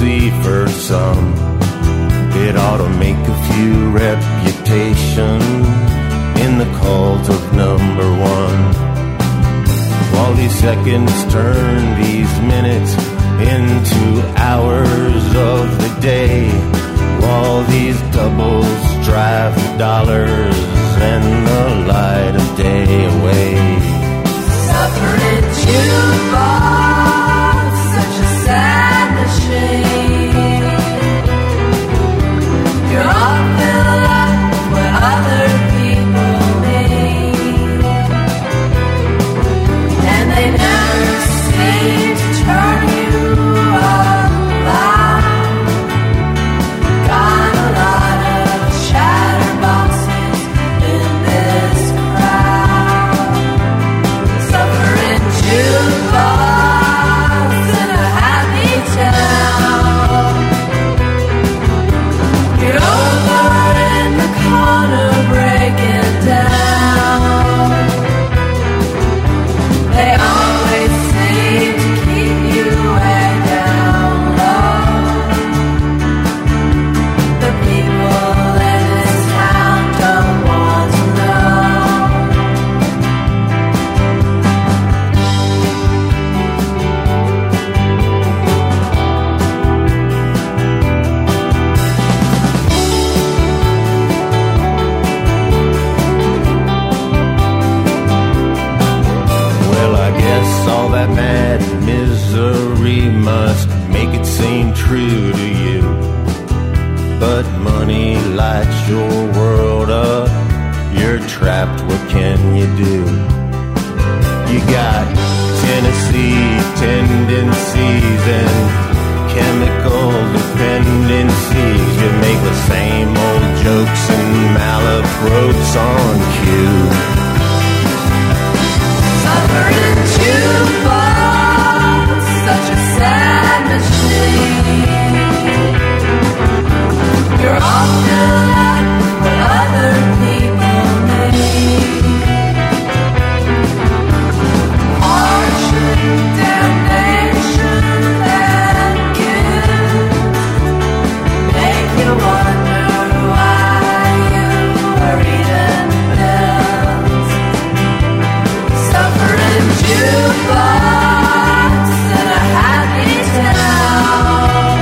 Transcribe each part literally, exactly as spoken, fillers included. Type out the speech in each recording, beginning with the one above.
see for some. It ought to make a few reputation in the cult of number one. While these seconds turn these minutes into hours of the day, while these doubles drive the dollars and the light of day away. Suffering jukebox, such a sad machine. You're all filled up with what other people need, and they never seem to turn you around. Got a lot of chatterboxes in this crowd. Suffering jukebox in a happy town. You're over in the corner breaking down. They always seem to keep you way down low. The people in this town don't want to know. Well, I guess all that mad misery must make it seem true to you. But money lights your world up. You're trapped, what can you do? You got Tennessee tendencies and chemical dependencies. You make the same old jokes and malaprops on cue. Suffering jukebox, such a sad machine. You're all filled up with what other people need. Hardship, damnation, and guilt make you wonder why you are eating pills. Suffering jukebox in a happy town.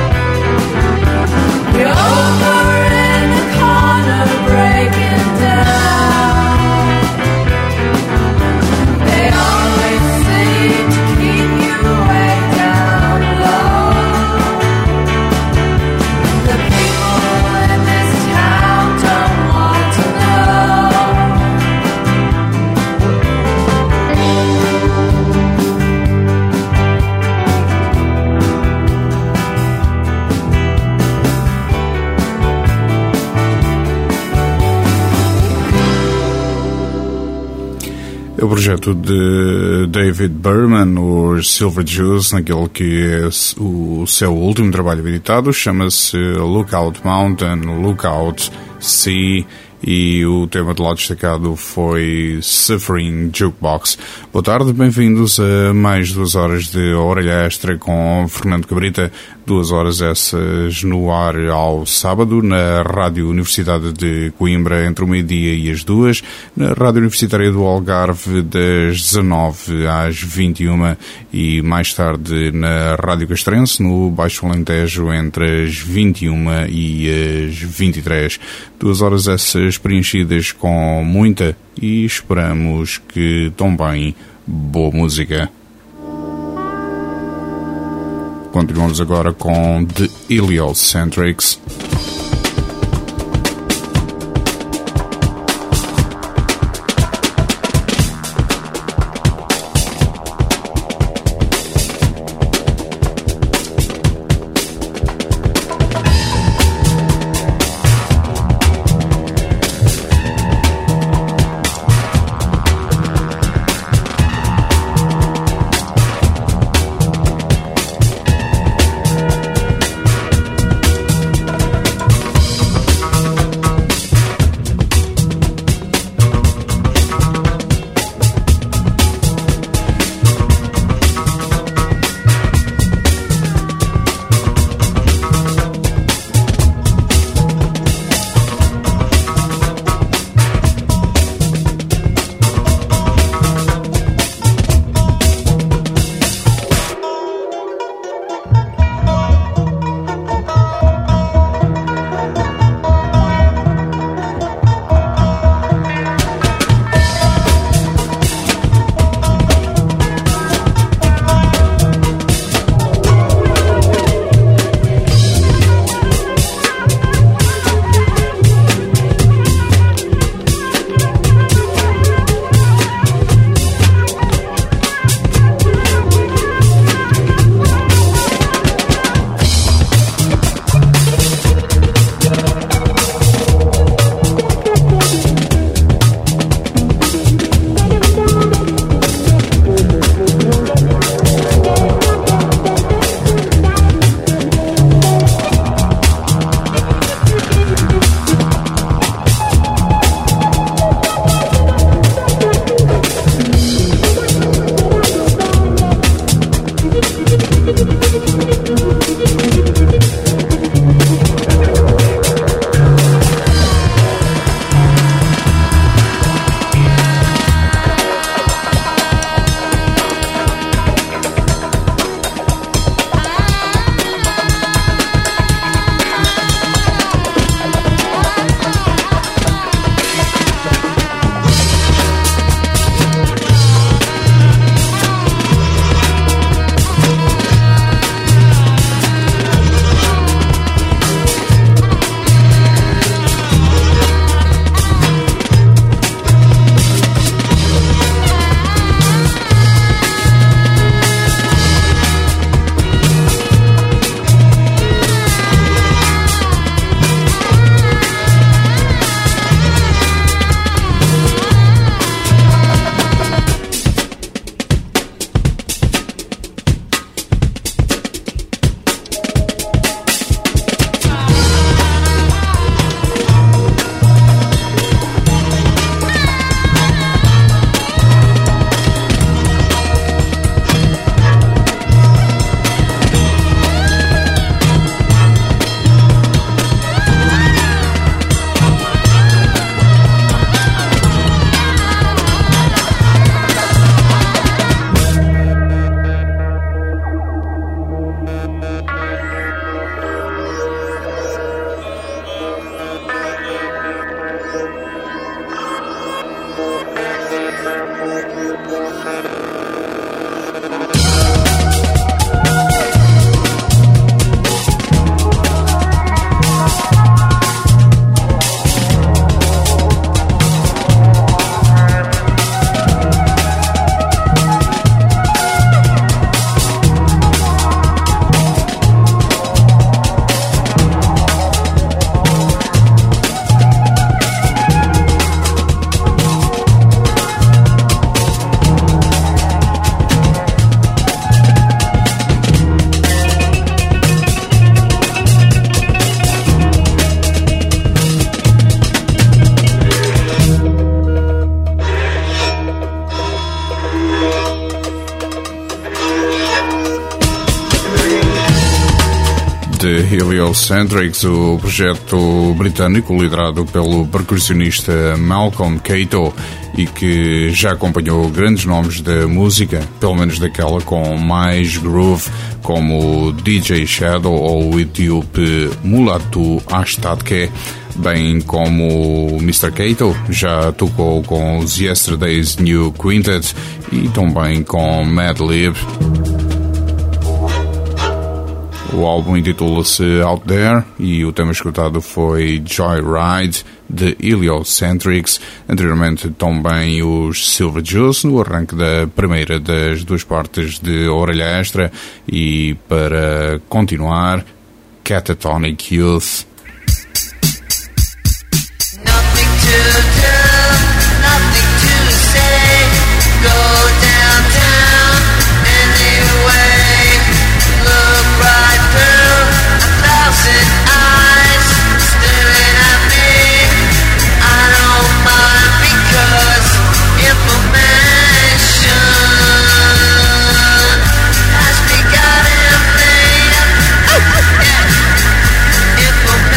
You're over in the corner breaking down. They always seem to keep you way down low. The people in this town don't want to know. É o projeto de David Berman, os Silver Jews, naquele que é o seu último trabalho editado, chama-se Lookout Mountain, Lookout Sea, e o tema de lá destacado foi Suffering Jukebox. Boa tarde, bem-vindos a mais duas horas de Orelha Extra com Fernando Cabrita, duas horas essas no ar ao sábado, na Rádio Universidade de Coimbra, entre o meio-dia e as duas, na Rádio Universitária do Algarve, das dezanove às vinte e uma, e mais tarde na Rádio Castrense, no Baixo Alentejo, entre as vinte e uma e as vinte e três. Duas horas essas preenchidas com muita e esperamos que também boa música. Continuamos agora com The Heliocentrics. The Heliocentrics, o projeto britânico liderado pelo percussionista Malcolm Cato e que já acompanhou grandes nomes da música, pelo menos daquela com mais groove, como D J Shadow ou o etíope Mulatu Astatke, bem como mister Cato já tocou com os Yesterday's New Quintet e também com Madlib. O álbum intitula-se Out There e o tema escutado foi Joyride, de Heliocentrics, anteriormente também os Silver Juice, no arranque da primeira das duas partes de Orelha Extra, e para continuar, Catatonic Youth. Nothing to do, nothing to say. Go downtown anyway. Look right through a thousand eyes staring at me. I don't mind because information has begun in me. Yeah. Information.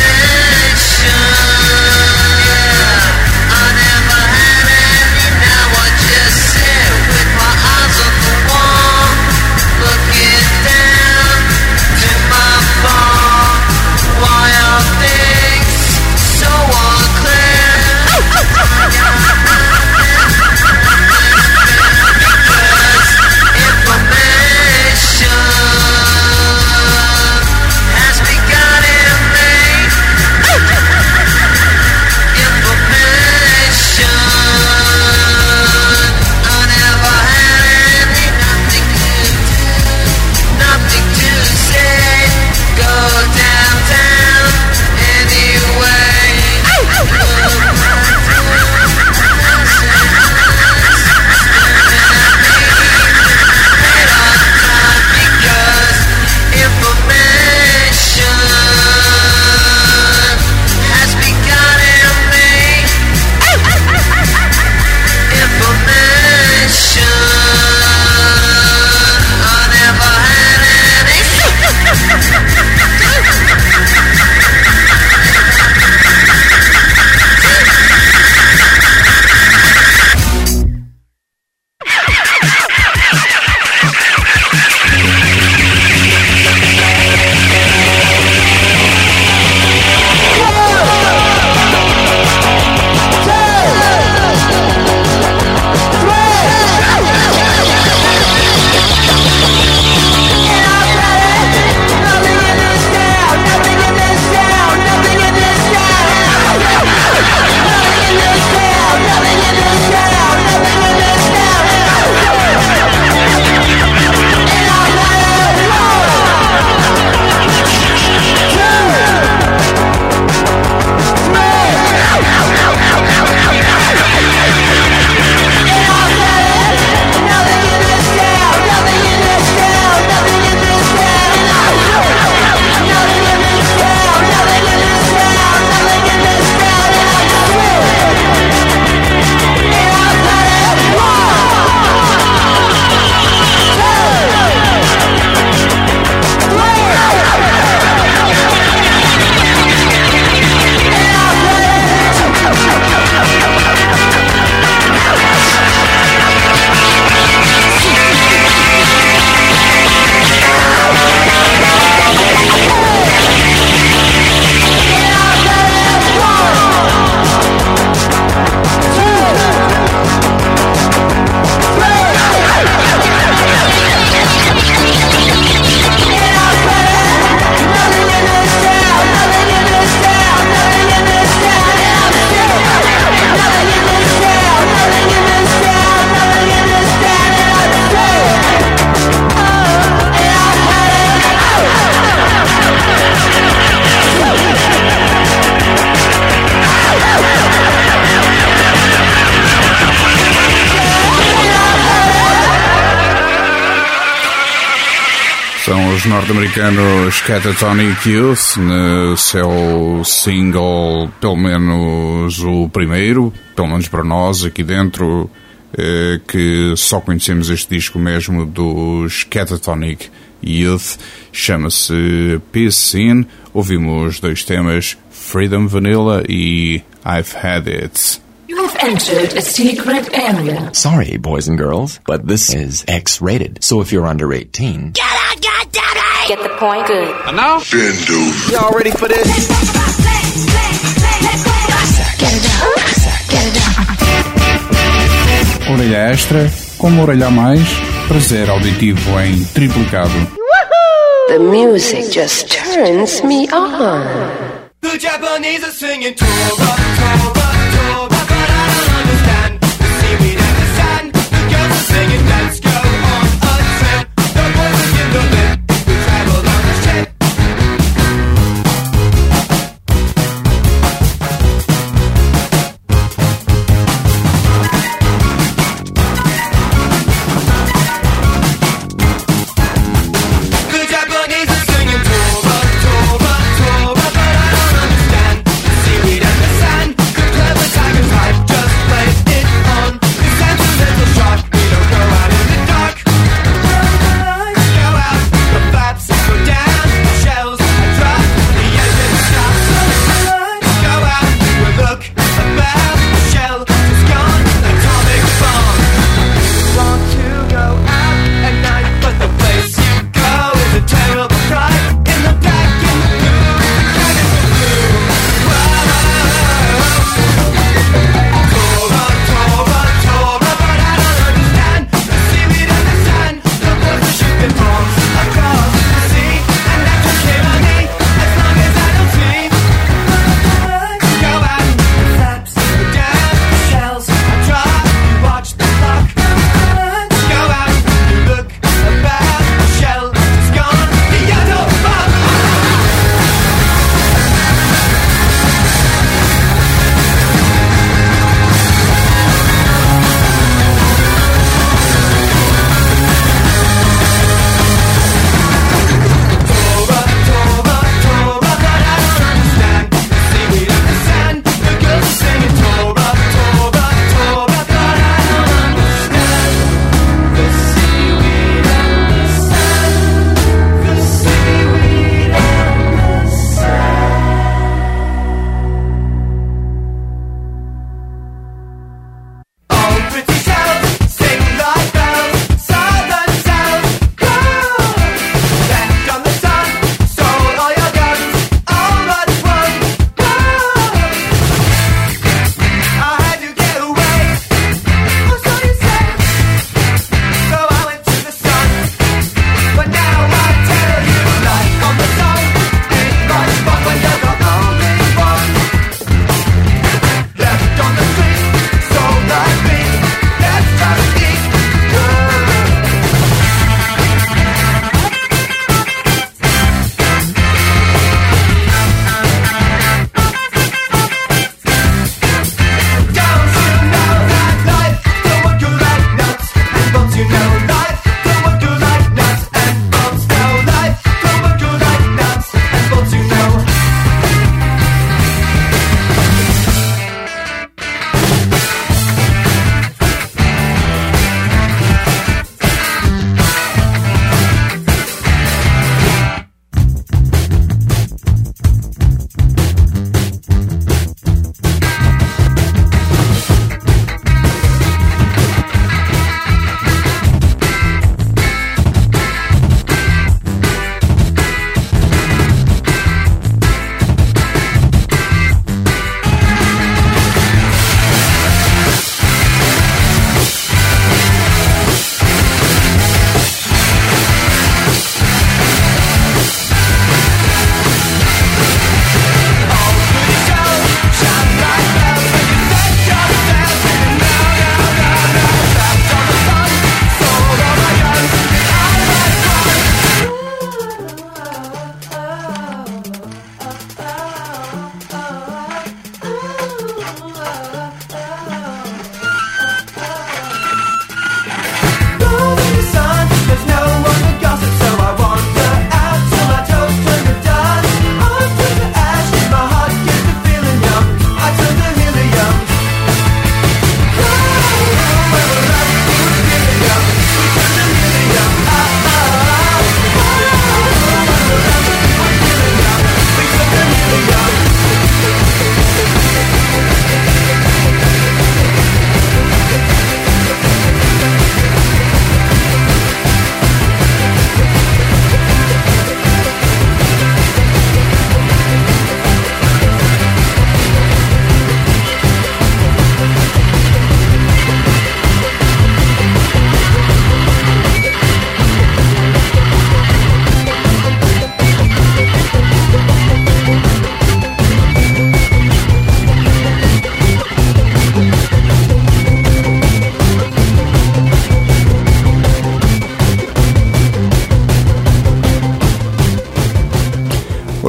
os norte-americanos Catatonic Youth, no seu single, pelo menos o primeiro, pelo menos para nós aqui dentro, eh, que só conhecemos este disco mesmo dos Catatonic Youth, chama-se Peace Scene. Ouvimos dois temas, Freedom Vanilla e I've Had It. You have entered a secret area. Sorry, boys and girls, but this is X-rated. So if you're under eighteen... Get out, goddammit! Get the point? Good. Enough? Bendo. Y'all ready for this? Get it down. Get it down. Orelha extra, como orelha a mais, prazer auditivo em triplicado. The music just turns me on. The Japanese are singing Toba, Toba, Toba, but I don't understand the seaweed and the sand. The girls are singing let's go on a trip. The boys are in the lip, we travel on a ship. The Japanese are singing Toba, Toba, Toba, but I don't understand the seaweed and the sand.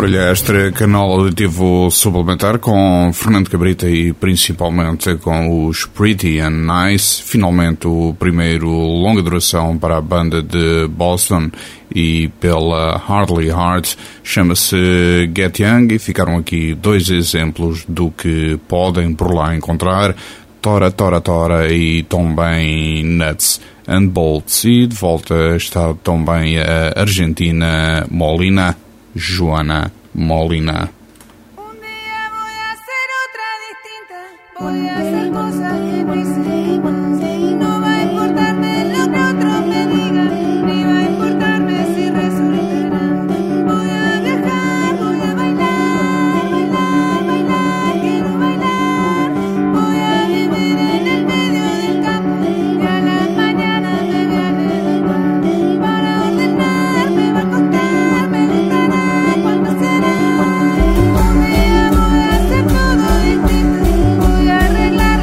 Orelha extra, canal auditivo suplementar com Fernando Cabrita e principalmente com os Pretty and Nice. Finalmente o primeiro longa duração para a banda de Boston e pela Hardly Heart, chama-se Get Young, e ficaram aqui dois exemplos do que podem por lá encontrar: Tora Tora Tora e também Nuts and Bolts. E de volta está também a argentina Molina, Joana Molina. Un día voy a hacer otra distinta, voy a hacer cosas que no hice, y no va a importarme lo que otros me digan, ni va a importarme si resultarán. Voy a viajar, voy a bailar, bailar, bailar, quiero bailar. Voy a vivir en el medio del campo y a la mañana me voy a levantar. Para ordenar me va a costar, me gustará cuando será. Un día voy a hacer todo distinto, voy a arreglar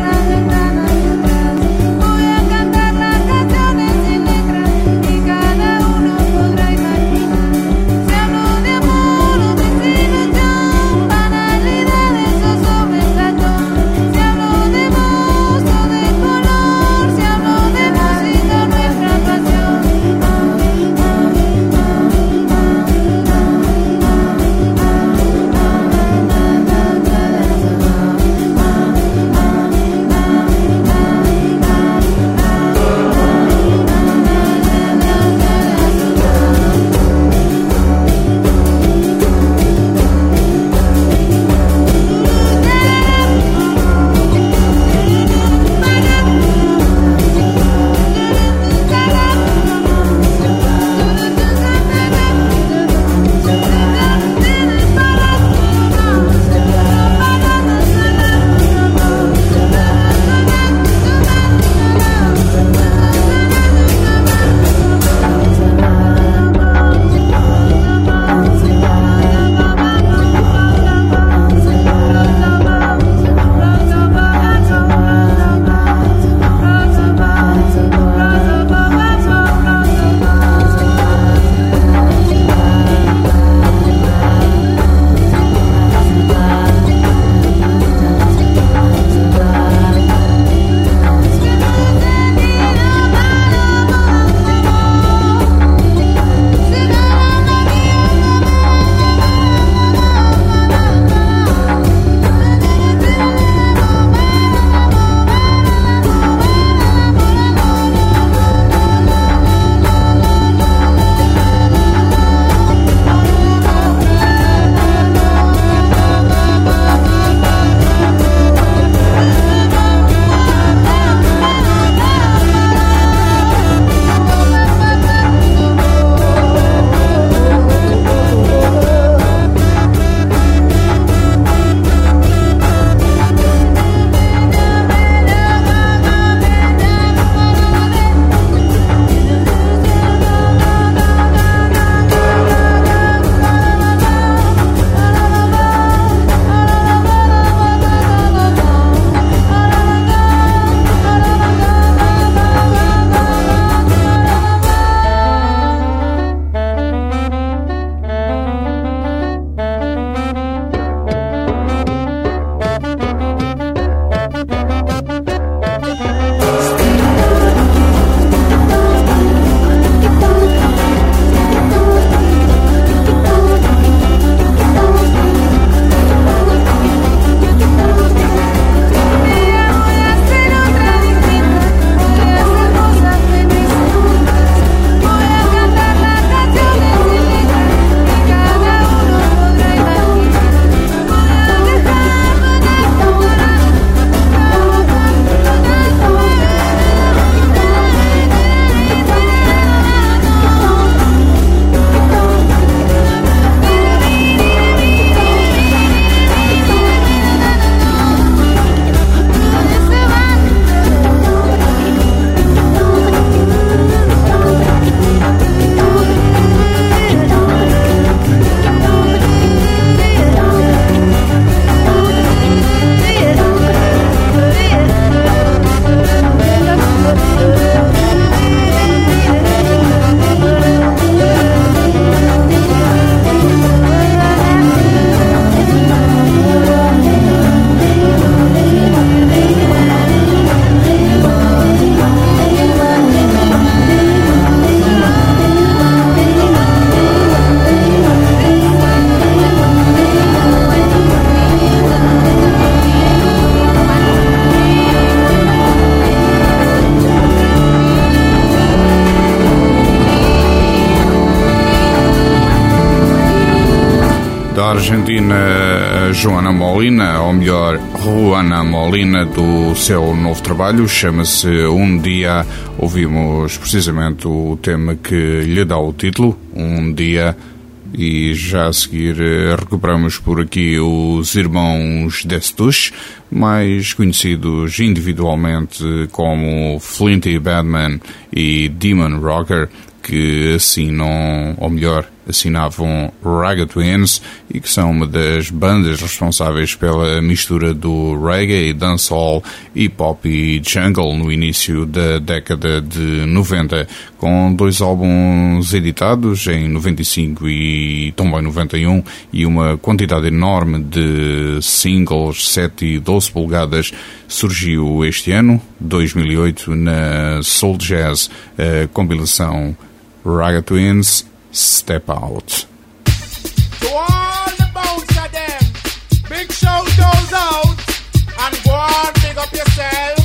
argentina Joana Molina, ou melhor, Juana Molina, do seu novo trabalho, chama-se Um Dia. Ouvimos precisamente o tema que lhe dá o título, Um Dia, e já a seguir recuperamos por aqui os irmãos Destush, mais conhecidos individualmente como Flinty Badman e Demon Rocker, que assinam, ou melhor, assinavam Raga Twins e que são uma das bandas responsáveis pela mistura do reggae, dancehall, hip-hop e jungle no início da década de noventa, com dois álbuns editados em noventa e cinco e também noventa e um e uma quantidade enorme de singles, sete e doze polegadas. Surgiu este ano, dois mil e oito, na Soul Jazz, a compilação Raga Twins, Step Out. To all the bouncer them, big shout goes out, and go on, big up yourself.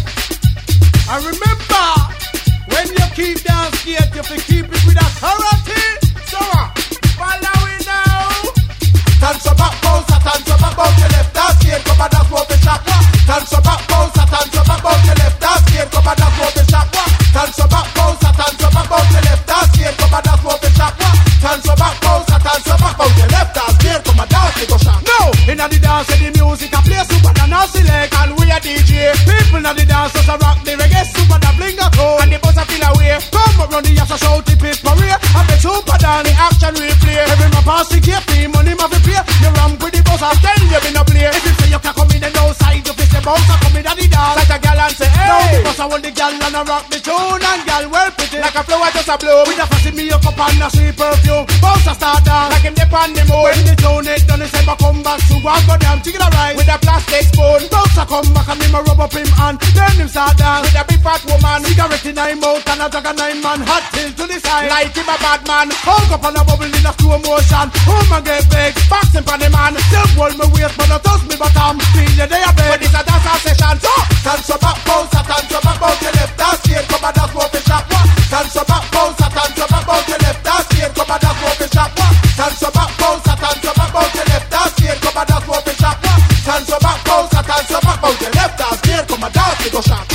And remember, when you keep down skate, you have to keep it with authority. So, uh, follow it now. Dance your back, bouncer, dance your back, bounce your left, dance skate, come and dance, walk the shop. Dance your back, bouncer, dance your back, bounce your left, dance skate, come and dance, walk the shop. Dance your back, bouncer, dance your back, bounce your left, dance skate, come and dance, walk the shop. Dance your back, bounce, dance your back, bounce your left, dance here, come and dance, it go shot. No, inna the dance, the music a play super dance select, and we a D J. People inna the dance just a rock the reggae super da bling a tone, and the buzz a feel away. Come up round the house a shout the pit parade, and the super dance the action replay. Every man pass the cape, the money ma fi pay. You ramp with the buzz and tell you been a play. If you say you can come in the outside, you fi say bounce a come inna the dance like a gal and say hey. Now the buzz a hold the gal and a rock the tune, and gal well pretty like a flower just a blow. With a fussy makeup and a sweet perfume. Bounce a start down like him dip on the moon. When the tune it done, he say but come back soon. Go and go down, take it a ride with a plastic spoon. Bounce a come back and him a rub up him hand. Then him start down with a big fat woman. Cigarette in him mouth and a jug of nine man. Hot till to the side like him a bad man. Hold up on a bubble in a slow motion. Woman get big, boxing for the man. Still hold me waist but not touch me bottom. Feel you there bed. But it's a dance session. So dance your back, bounce a dance your back, bounce your left. Dance here, come and dance walk the shop. Dance your back, bounce a dance your back, bounce your left. Dance here, come and dance walk the shop. Dance your back, bounce a dance your back, bounce your left. Dance here, come and dance walk the shop. Dance your back, bounce a dance your back, bounce your left. Dance here, come and dance it go shop.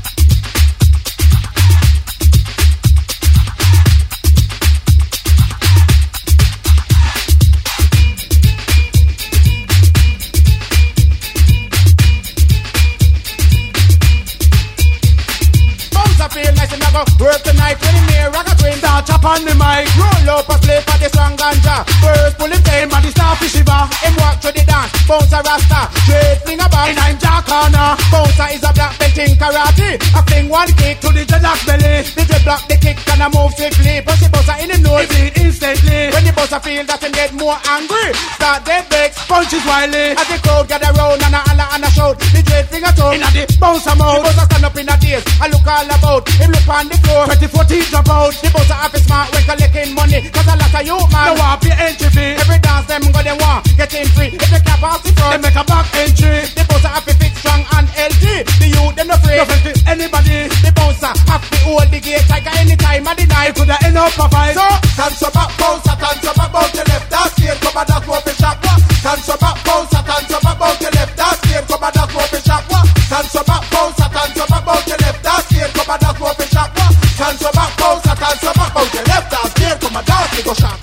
Work tonight with him here, rock a twin. Start chop on the mic, roll up a slip for the strong ganja. First pull him tail, but the starfish shiver. Him walk through the dance, bounce a rasta. Straight fling a bang, in I'm Jack corner. Bouncer is a black belt in karate. I fling one kick to the dreadlock belly. The dreadlock the kick and I move swiftly. Push the bouncer in the nose, he bleed instantly. When the bouncer feel that him get more angry, start dead vex, punches wildly. As the crowd gather round and a holler and a shout. The dread finger tongue, in a the bouncer mouth. The bouncer stand up in a daze, I look all about. Him look on the floor, twenty-four teeth about. The bouncer have his smart when collecting money. Cause a lot of you man, no want pay entry fee. Every dance them go they want, get in free. If they clap off the front, they make a back entry. The bouncer have to fit strong and healthy. The youth them no afraid, no afraid to anybody. The bouncer have to hold the gate like any time of the night. Could have end up a fight. So, dance your back, bouncer, dance your back, bounce your left. Dance here, come and dance walk the shop. Dance your back, bouncer, dance your back, bounce your left. Dance here, come and dance walk the shop. Dance your back, bouncer, dance your back, bounce your left. Dance here, come and dance walk the shop. Dance your back, bouncer, dance your back, bounce your left. Dance here, come and dance it go shop.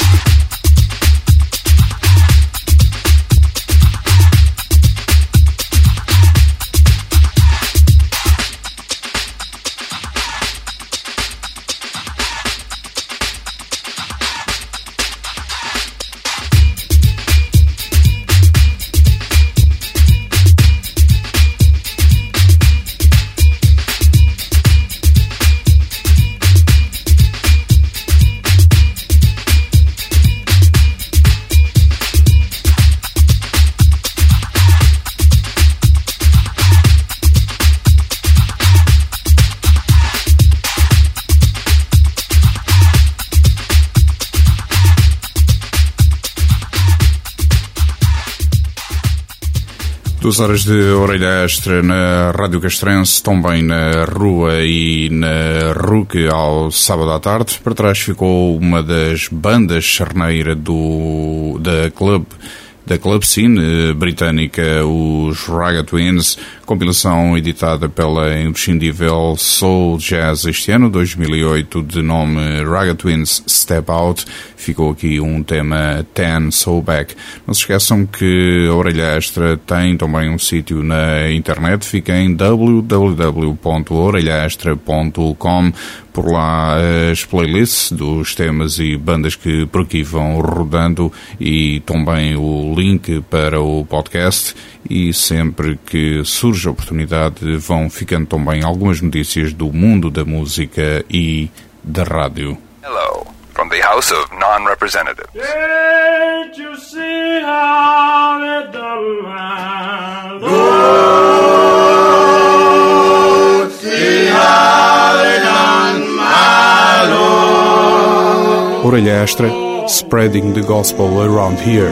Duas horas de orelha extra na Rádio Castrense, também na Rua e na R U C ao sábado à tarde. Para trás ficou uma das bandas charneira do, da Club da club scene britânica, os Raga Twins, compilação editada pela imprescindível Soul Jazz este ano, dois mil e oito, de nome Raga Twins Step Out. Ficou aqui um tema Ten Soul Back. Não se esqueçam que a Orelha Extra tem também um sítio na internet, fica em w w w ponto orelha extra ponto com. Por lá as playlists dos temas e bandas que por aqui vão rodando e também o link para o podcast, e sempre que surge a oportunidade vão ficando também algumas notícias do mundo da música e da rádio. Hello, from the House of Non-Representatives. Can't you see how it done goes? See how they done my Lord. Orelha Extra, spreading the gospel around here.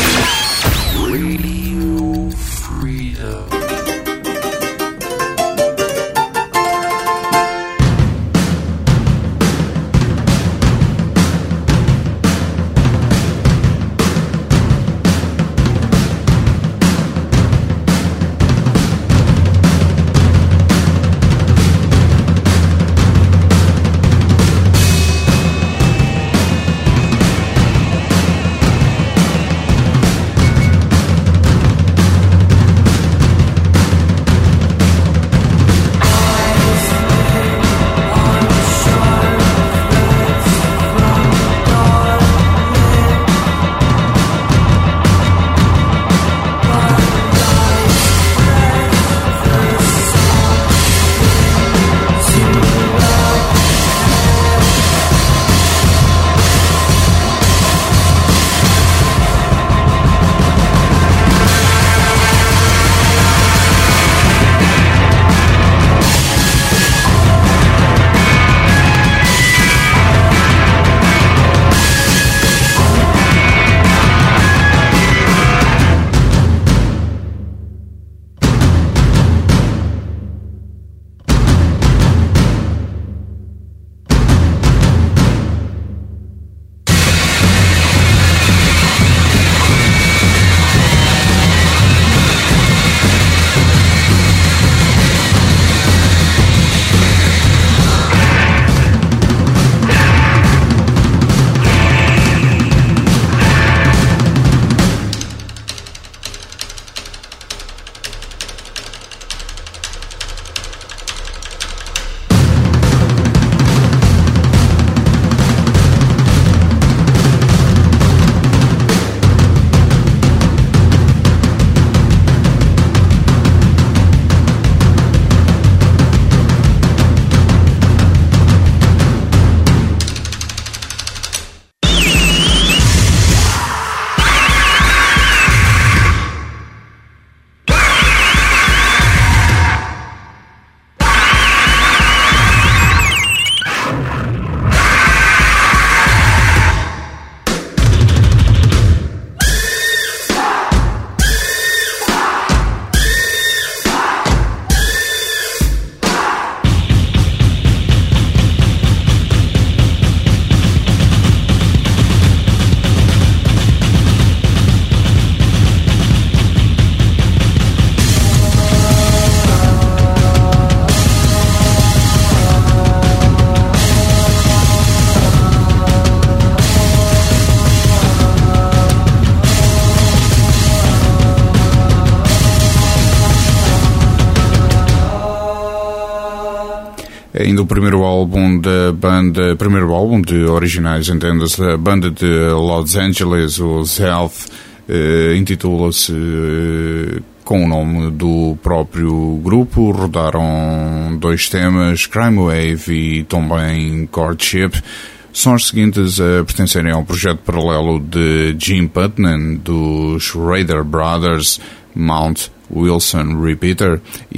Ainda o primeiro álbum da banda, primeiro álbum de originais, entenda-se, da banda de Los Angeles, o Health, eh, intitula-se eh, com o nome do próprio grupo. Rodaram dois temas, Crime Wave e também Courtship. São os seguintes a pertencerem ao projeto paralelo de Jim Putnam, dos Raider Brothers, Mount Wilson Repeater,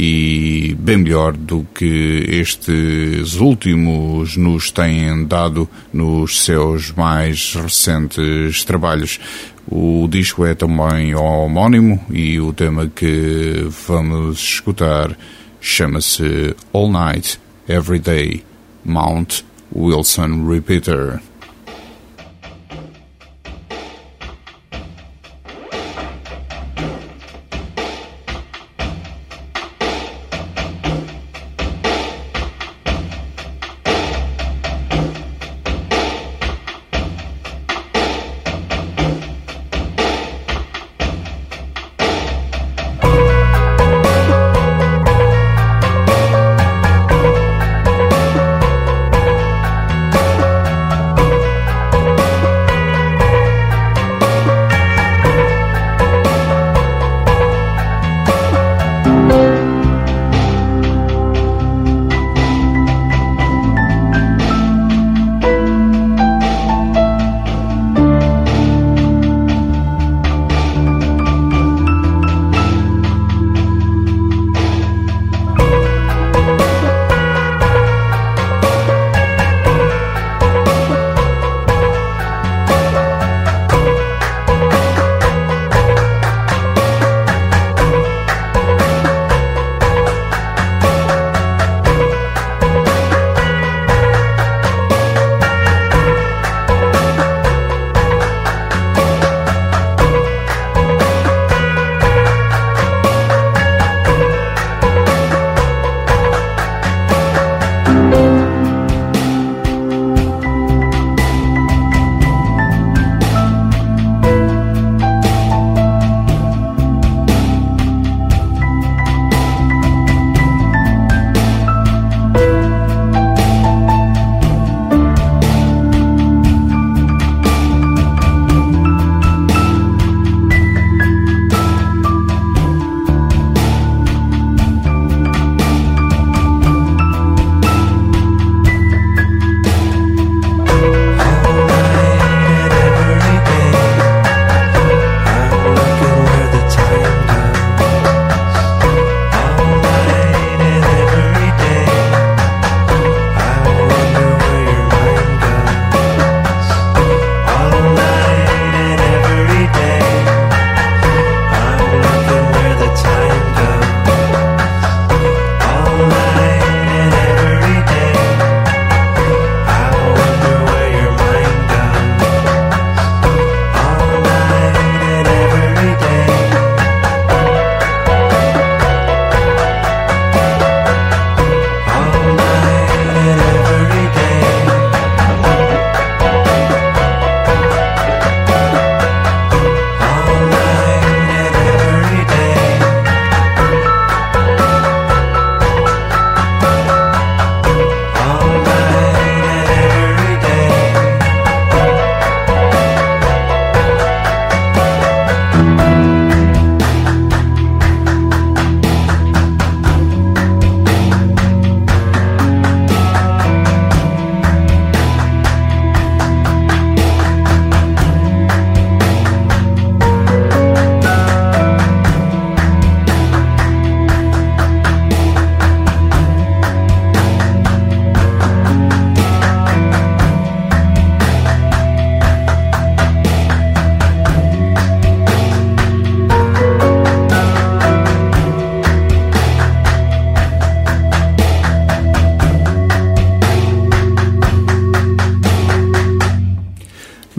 e bem melhor do que estes últimos nos têm dado nos seus mais recentes trabalhos. O disco é também homónimo e o tema que vamos escutar chama-se All Night, Every Day, Mount Wilson Repeater.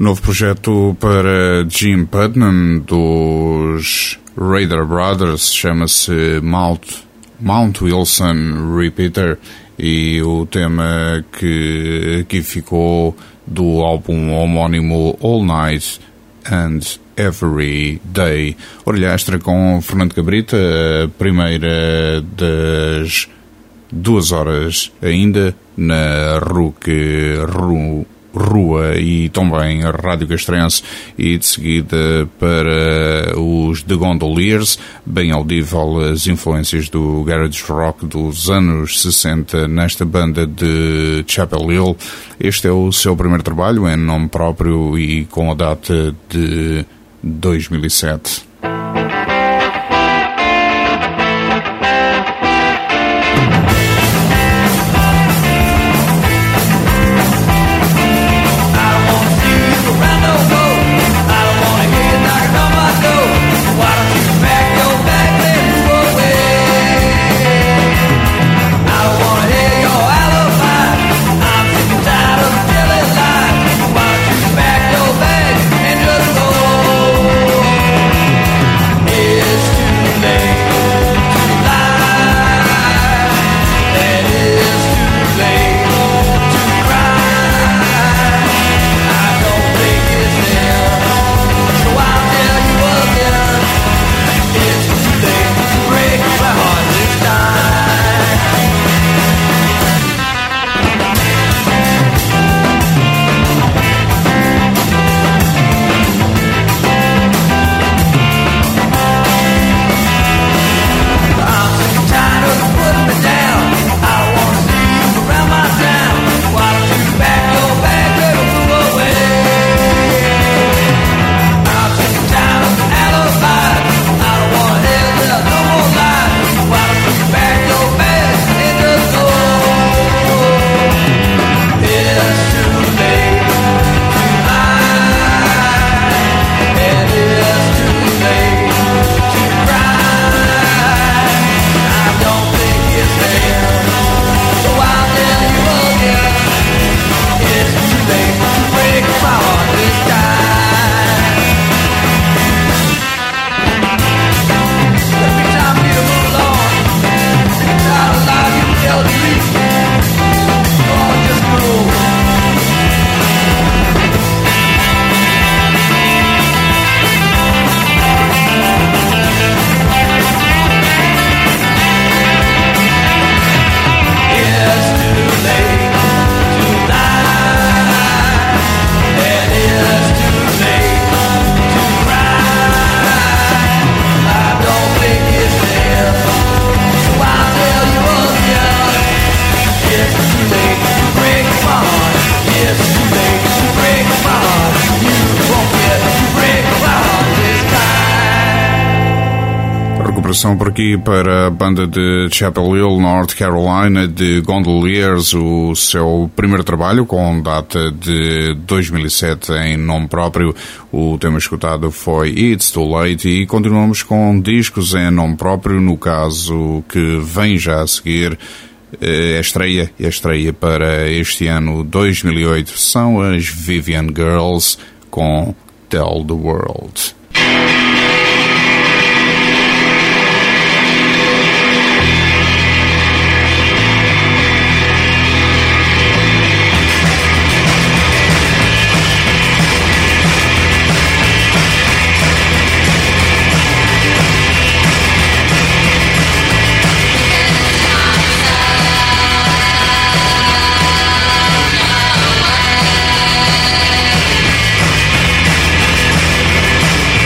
Novo projeto para Jim Putnam dos Raider Brothers, chama-se Mount, Mount Wilson Repeater, e o tema que aqui ficou do álbum homónimo All Night and Every Day. Orelha extra com Fernando Cabrita, a primeira das duas horas ainda na R U C Ru, Rua e também a Rádio Castrense, e de seguida para os The Gondoliers, bem audível as influências do garage rock dos anos sessenta nesta banda de Chapel Hill. Este é o seu primeiro trabalho em nome próprio e com a data de dois mil e sete. Por aqui para a banda de Chapel Hill, North Carolina, de Gondoliers, o seu primeiro trabalho com data de dois mil e sete em nome próprio. O tema escutado foi It's Too Late, e continuamos com discos em nome próprio. No caso que vem já a seguir, a estreia, a estreia para este ano dois mil e oito são as Vivian Girls com Tell the World. Tell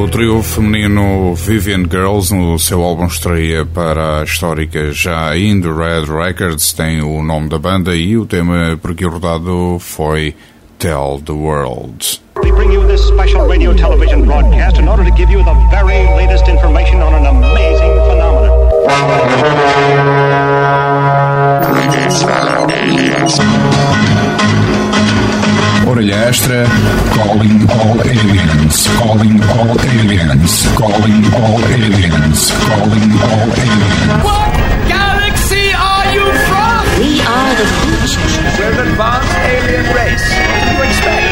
o trio feminino Vivian Girls, no seu álbum estreia para a histórica já Indie Red Records, tem o nome da banda e o tema por aqui rodado foi Tell the World. We bring you this special radio television broadcast in order to give you the very latest information on an amazing phenomenon. Orelha extra, calling all aliens, calling all aliens, calling all aliens, calling all aliens. What galaxy are you from? We are the future. We're an advanced alien race. What do you expect?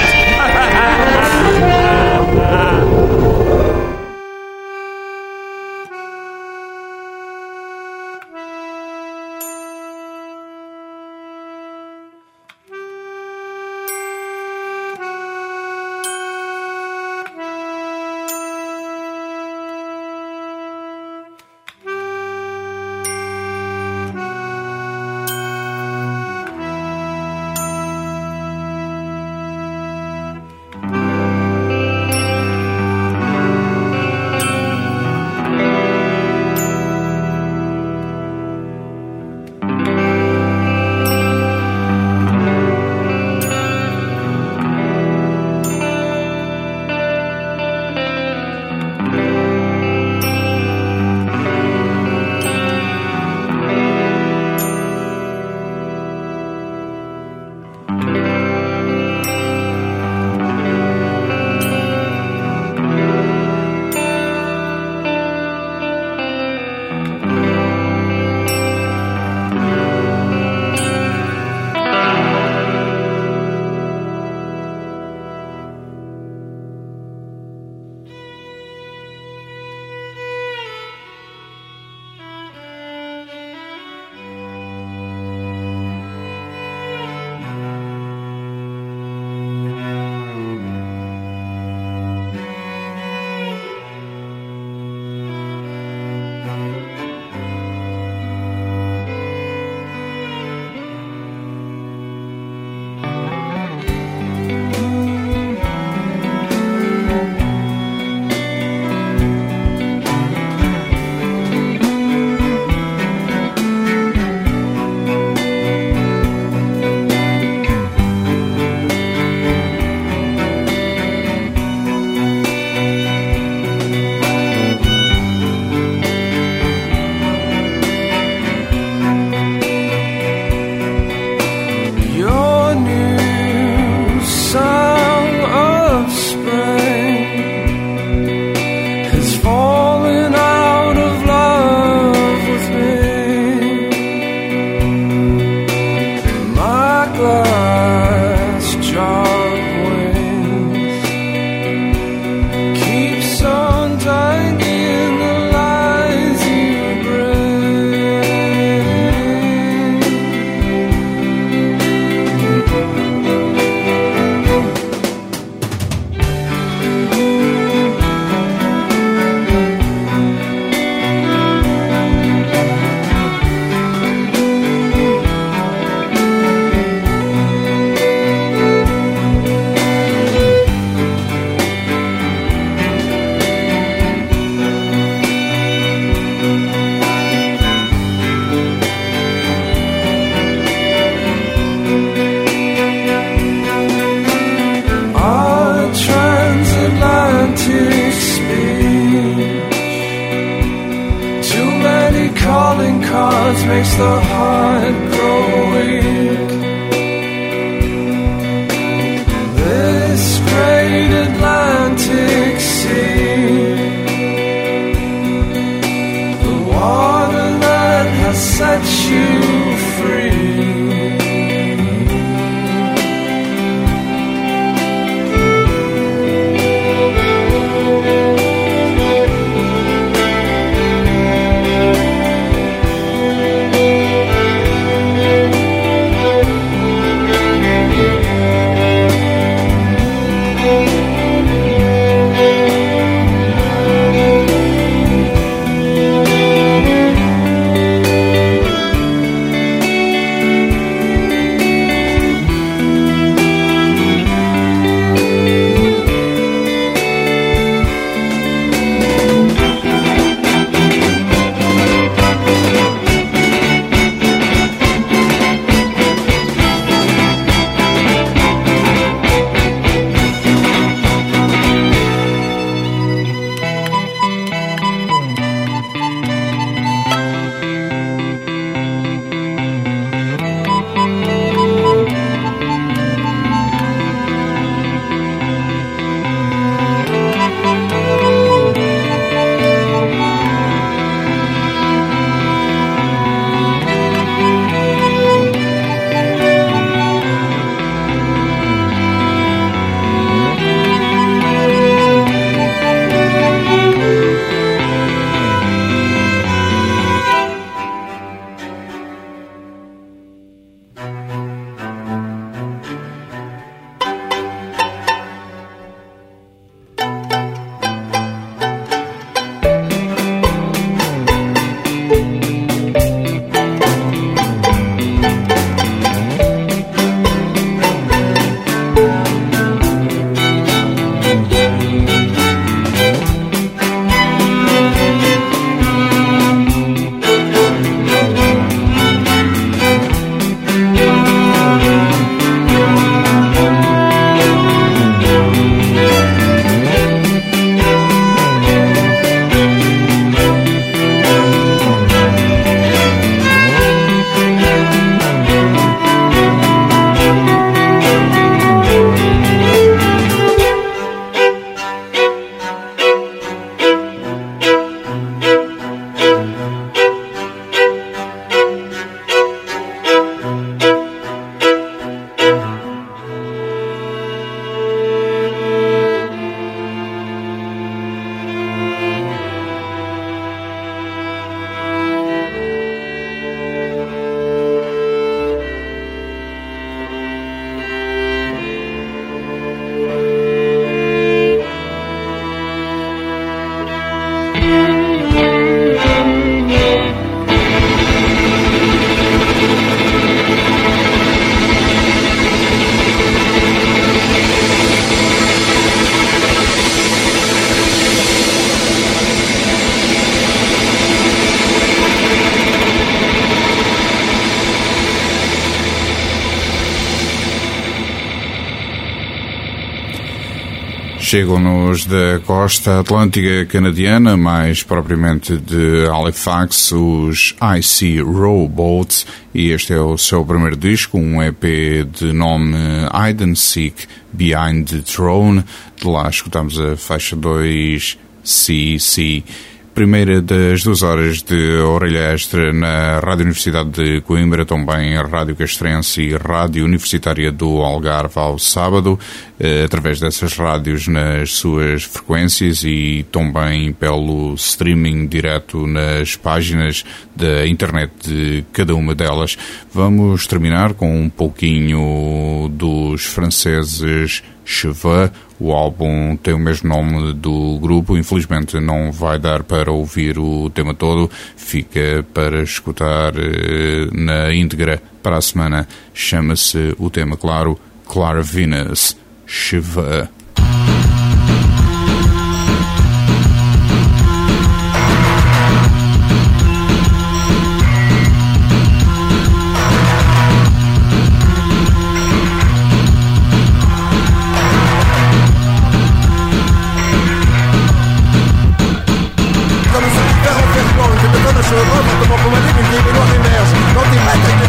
Makes the heart grow weak. This great Atlantic Sea, the water that has set you free. Chegam-nos da costa atlântica canadiana, mais propriamente de Halifax, os I C Rowboats, e este é o seu primeiro disco, um E P de nome Hide and Seek Behind the Throne. De lá escutamos a faixa dois, C C. Primeira das duas horas de orelha extra na Rádio Universidade de Coimbra, também Rádio Castrense e Rádio Universitária do Algarve ao sábado, através dessas rádios nas suas frequências e também pelo streaming direto nas páginas da internet de cada uma delas. Vamos terminar com um pouquinho dos franceses Cheveux. O álbum tem o mesmo nome do grupo, infelizmente não vai dar para ouvir o tema todo, fica para escutar eh, na íntegra para a semana. Chama-se o tema, claro, Clara Venus, Cheveux.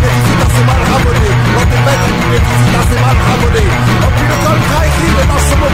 Dans ce monde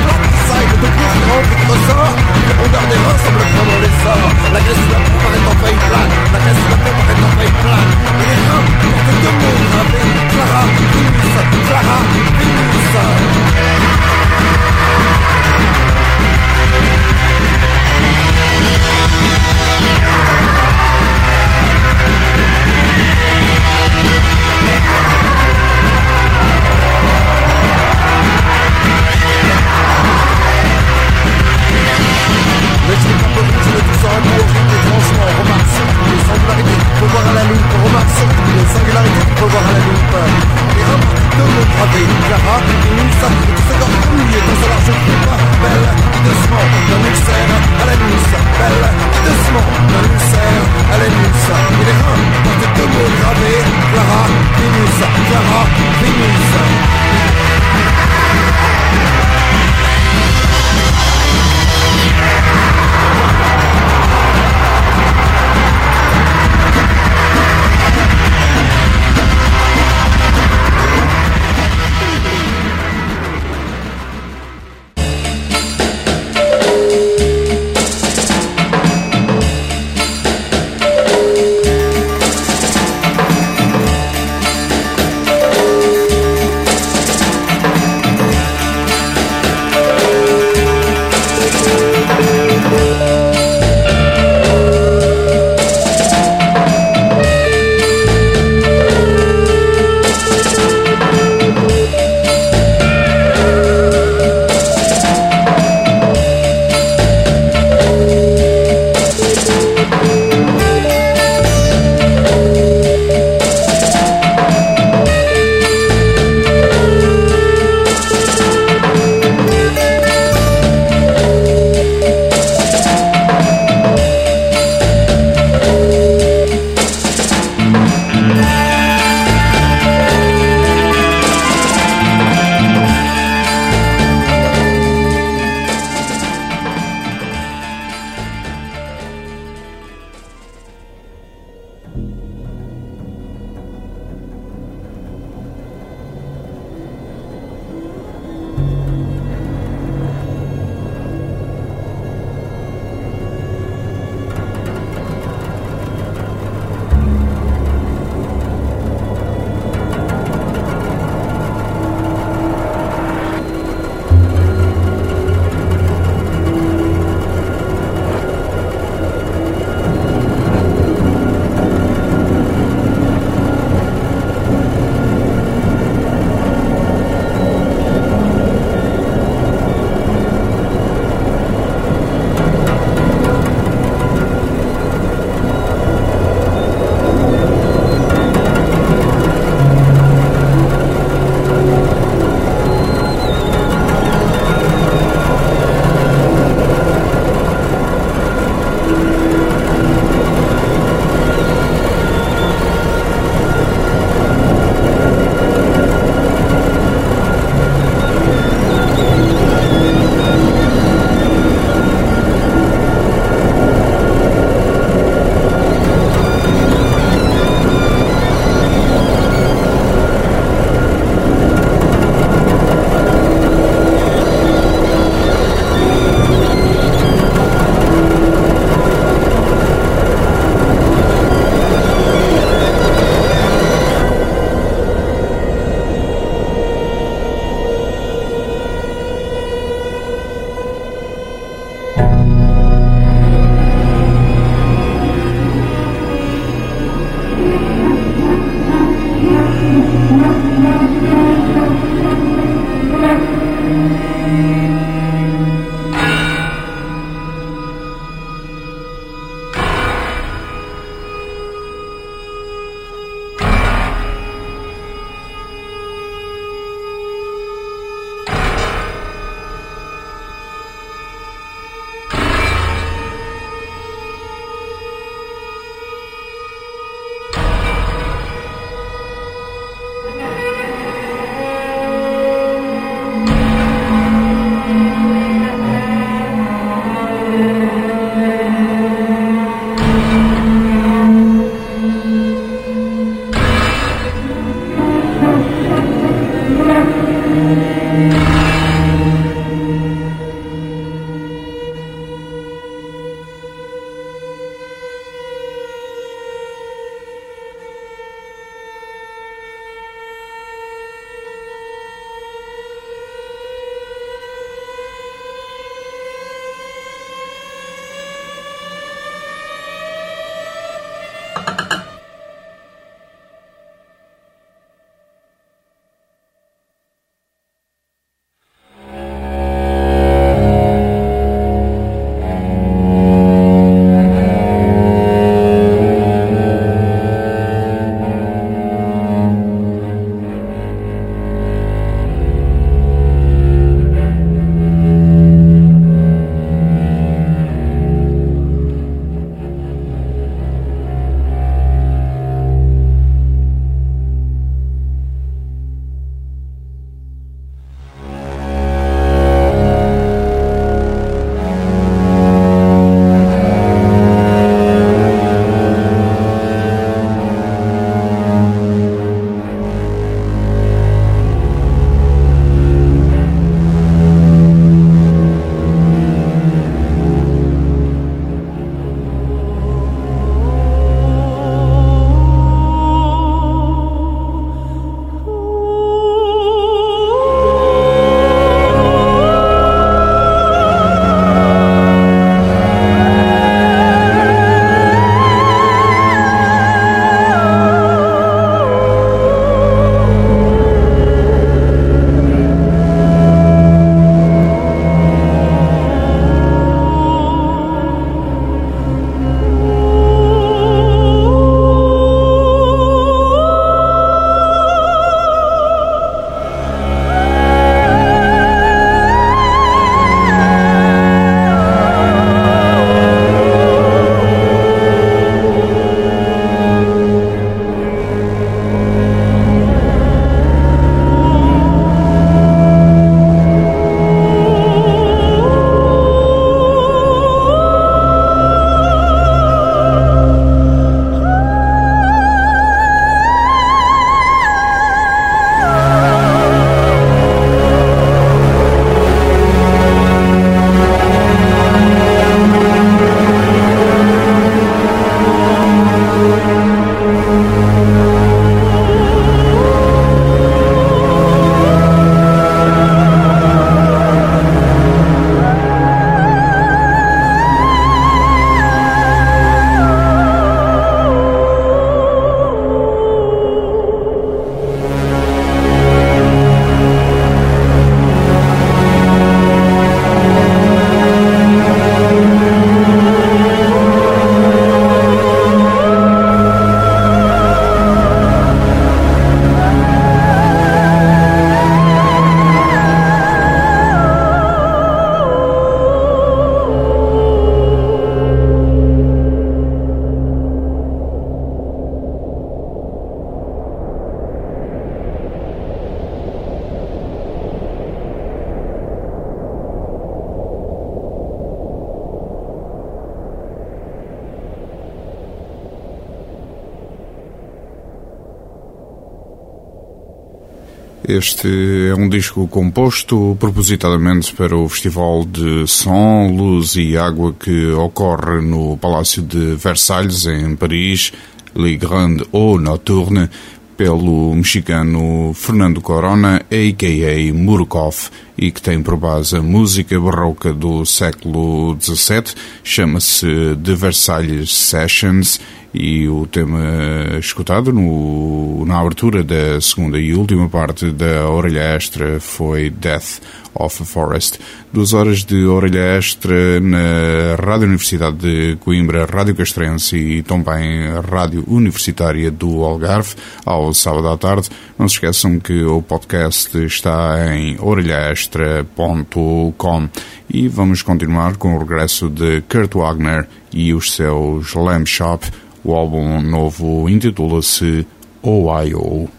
Este é um disco composto propositadamente para o Festival de Som, Luz e Água que ocorre no Palácio de Versalhes, em Paris, Le Grand Eau Nocturne, pelo mexicano Fernando Corona, a k a. Murkov, e que tem por base a música barroca do século dezassete, chama-se The Versailles Sessions, e o tema escutado no, na abertura da segunda e última parte da Orelha Extra foi Death of a Forest. Duas horas de Orelha Extra na Rádio Universidade de Coimbra, Rádio Castrense e também Rádio Universitária do Algarve, ao sábado à tarde. Não se esqueçam que o podcast está em orelha extra ponto com. E vamos continuar com o regresso de Kurt Wagner e os seus Lamb Shop. O álbum novo intitula-se O I O.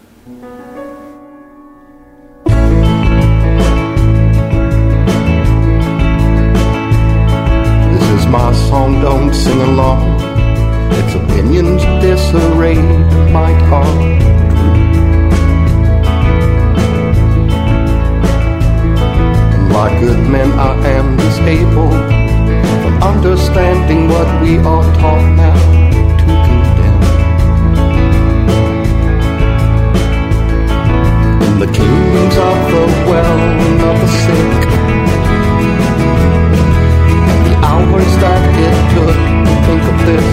This is my song, don't sing along. Its opinions disarray my heart. And like good men I am disabled from understanding what we are taught now. The kingdoms of the well and of the sick, and the hours that it took to think of this,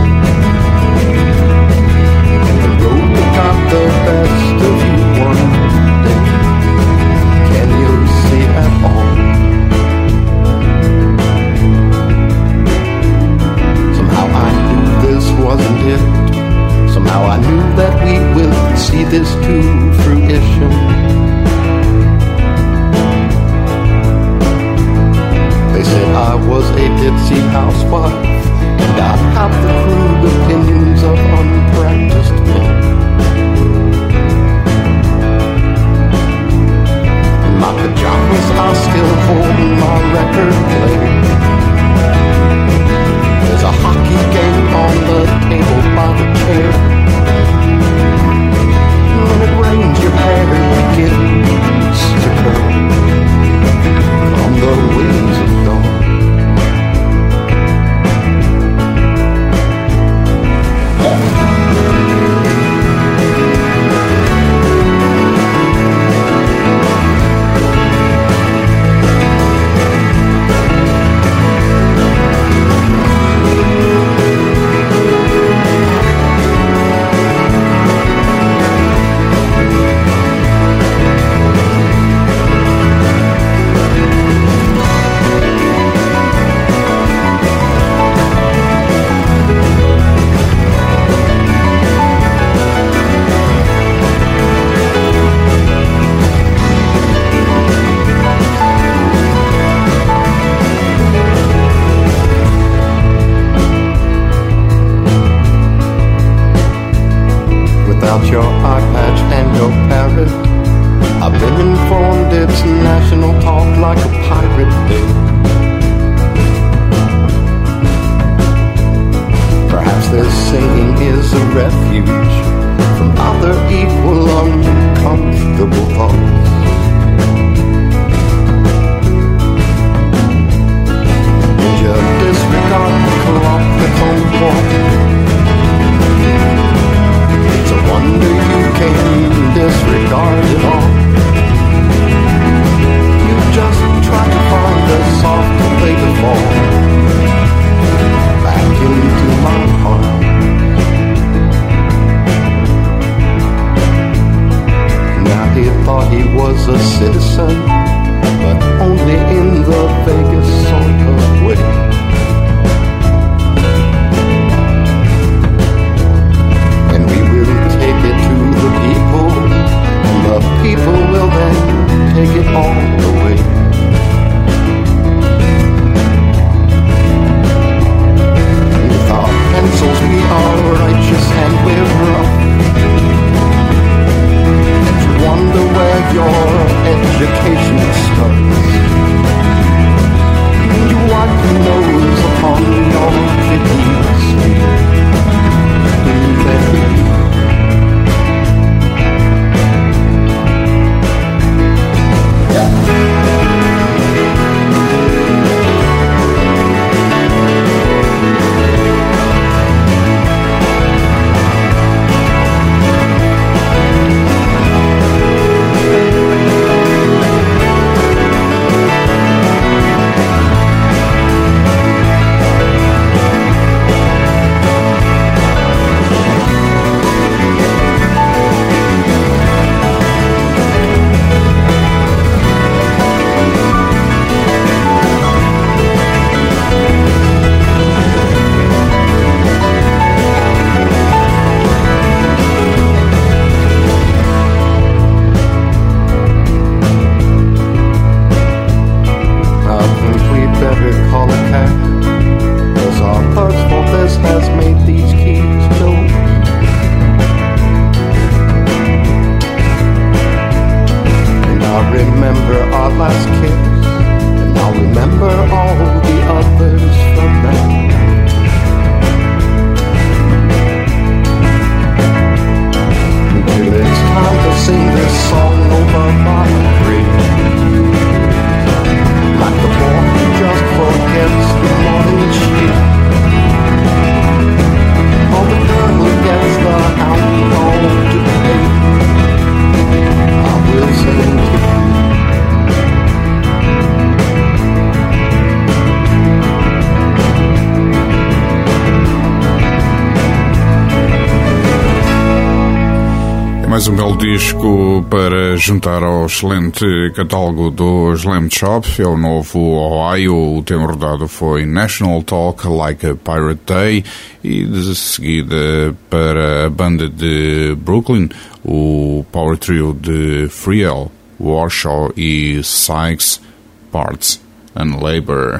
and the road that got the best of you one day. Can you see at all? Somehow I knew this wasn't it. Somehow I knew that we will see this to fruition. They said I was a ditzy housewife, and I have the crude opinions of unpracticed men. In my pajamas I still hold my record player. There's a hockey game on the table by the chair. When it rains your hair begins to curl from the winds of dawn. Your eye patch and your parrot, I've been informed it's national talk like a pirate did. Perhaps this singing is a refuge from other equal uncomfortable thoughts. And you disregard the clock that's on the wall. It's a wonder you can disregard it all. You just try to find a soft way to fall back into my heart. Now he thought he was a citizen, but only in the vaguest sort of way. has made these keys known. And I remember our last kiss, and I'll remember all the others from that night. Until it's time to sing this song over my grave, like the boy who just forgets the morning shade, or the girl who gets the alcohol to pay. I will sing to you. Mais um belo disco para juntar ao excelente catálogo do Slam Shop. É o novo Ohio. O tema rodado foi National Talk Like a Pirate Day, e de seguida para a banda de Brooklyn, o power trio de Friel, Warshaw e Sykes, Parts and Labor.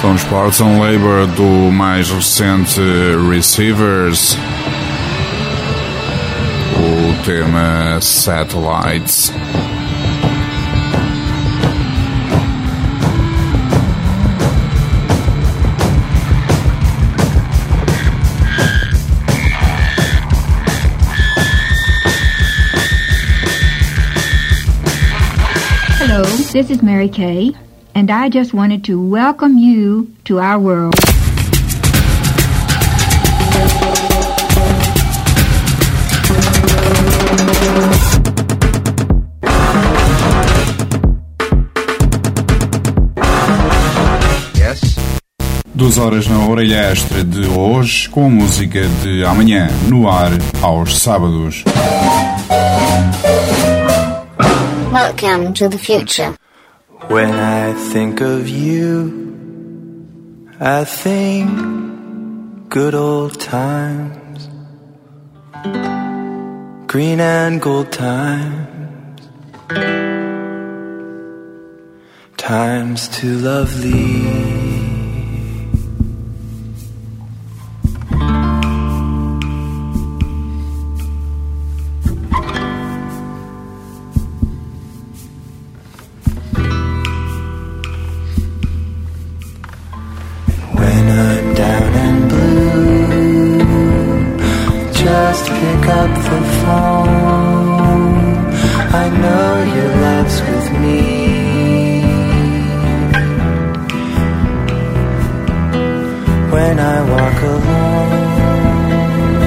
Parts and Labor do mais recente Receivers, o tema Satellites. Hello, this is Mary Kay, and I just wanted to welcome you to our world. Yes. Duas horas na orelha extra de hoje, com a música de amanhã, no ar aos sábados. Welcome to the future. When I think of you, I think good old times, green and gold times, times too lovely. Pick up the phone, I know your love's with me. When I walk alone,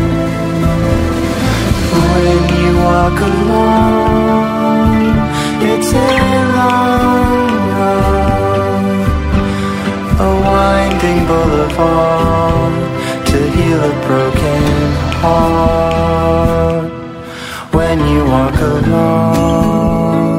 when you walk alone, it's a long road, a winding boulevard to heal a broken heart. When you walk alone,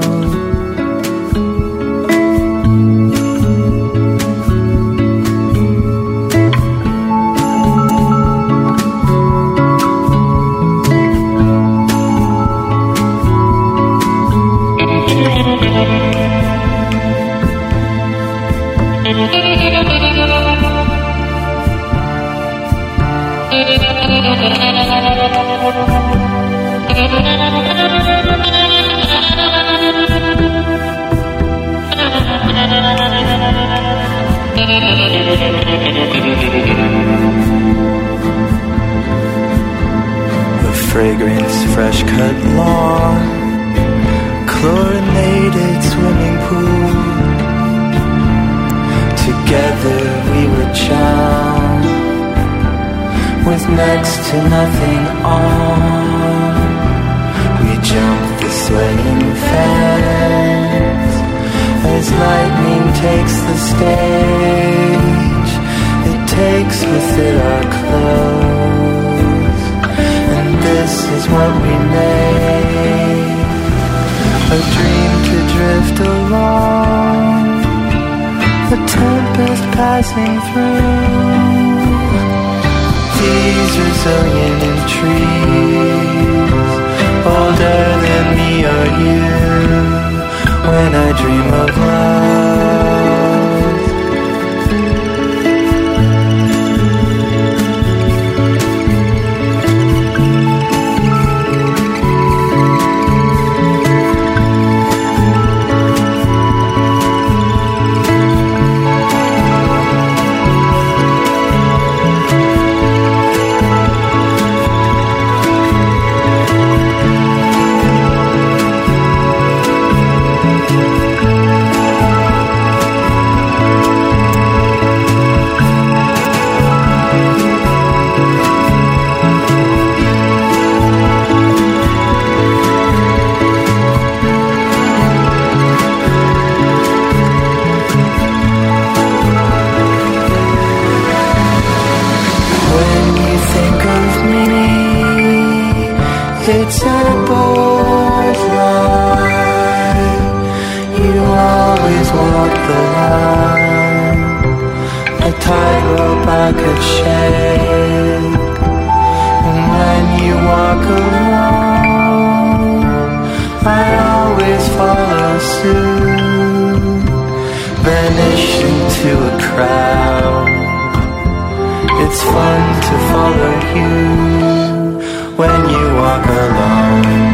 the fragrance, fresh cut lawn, chlorinated swimming pool. Together we would chow with next to nothing on. We jumped the swaying fence as lightning takes the stage. It takes with it our clothes, and this is what we made. A dream to drift along, a tempest passing through. These resilient trees, older than me or you. When I dream of love, it's a bold line. You always walk the line, a tightrope I could shake. And when you walk alone, I always follow suit. Then invitation to a crowd. It's fun to follow you when you walk alone.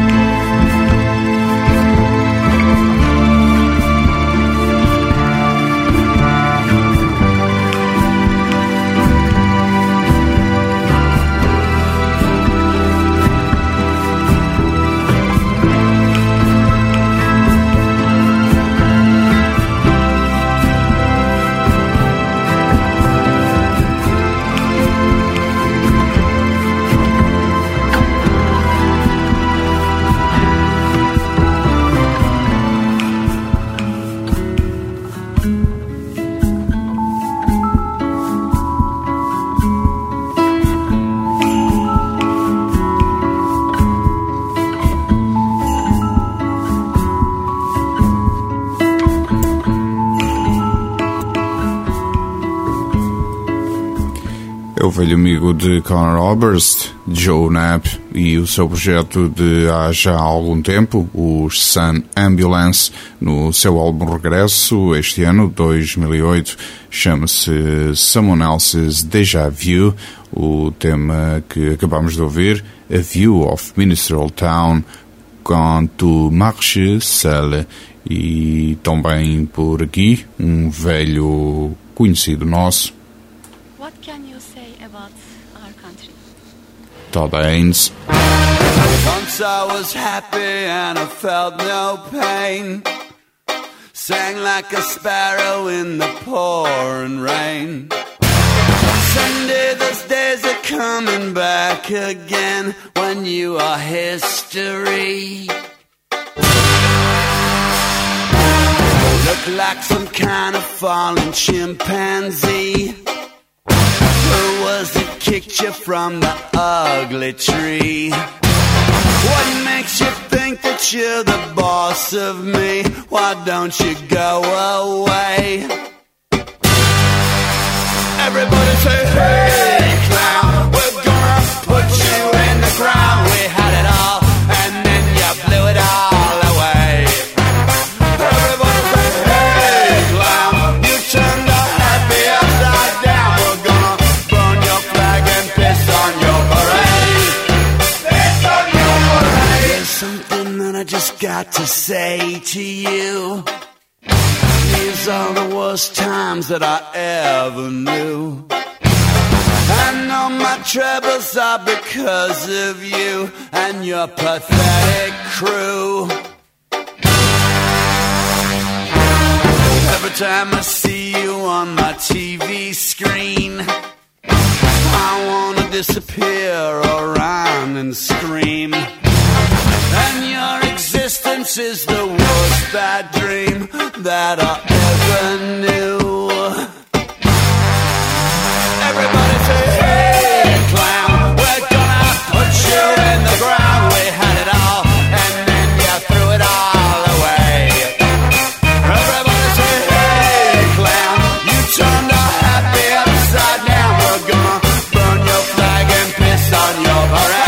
É o velho amigo de Conor Oberst, Joe Knapp, e o seu projeto de há já algum tempo, os Sun Ambulance, no seu álbum regresso este ano, dois mil e oito, chama-se Someone Else's Deja Vu, o tema que acabamos de ouvir, A View of Minstrel Town, Quand tu marches seul, e também por aqui um velho conhecido nosso, What can you say about our country? Todd Haynes. Once I was happy and I felt no pain. Sang like a sparrow in the pouring rain. Someday those days are coming back again when you are history. Look like some kind of fallen chimpanzee. Who was it kicked you from the ugly tree? What makes you think that you're the boss of me? Why don't you go away? Everybody say, hey clown, we're gonna put you in the ground. We had it all, and then you blew it all away. Everybody say, hey clown, you turned the happy upside down. We're gonna burn your flag and piss on your parade. Piss on your parade. There's something that I just got to say to you. These are the worst times that I ever knew. I know my troubles are because of you and your pathetic crew. Every time I see you on my T V screen, I wanna disappear or run and scream. And your existence is the worst bad dream that I ever knew. Everybody say, hey clown, we're gonna put you in the ground. We had it all, and then you threw it all away. Everybody say, hey clown, you turned our happy upside down. We're gonna burn your flag and piss on your parade.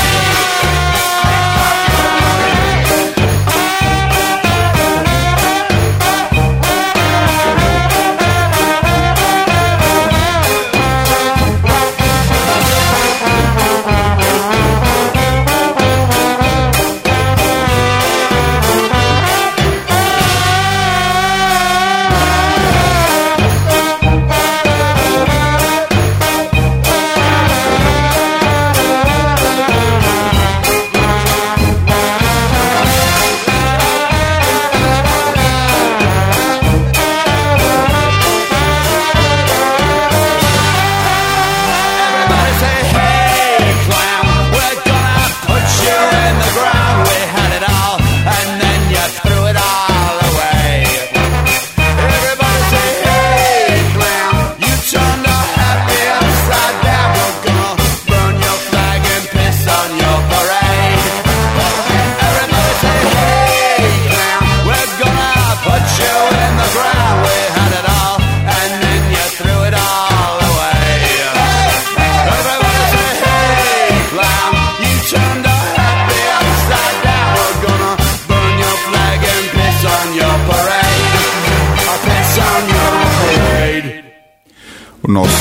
O nosso...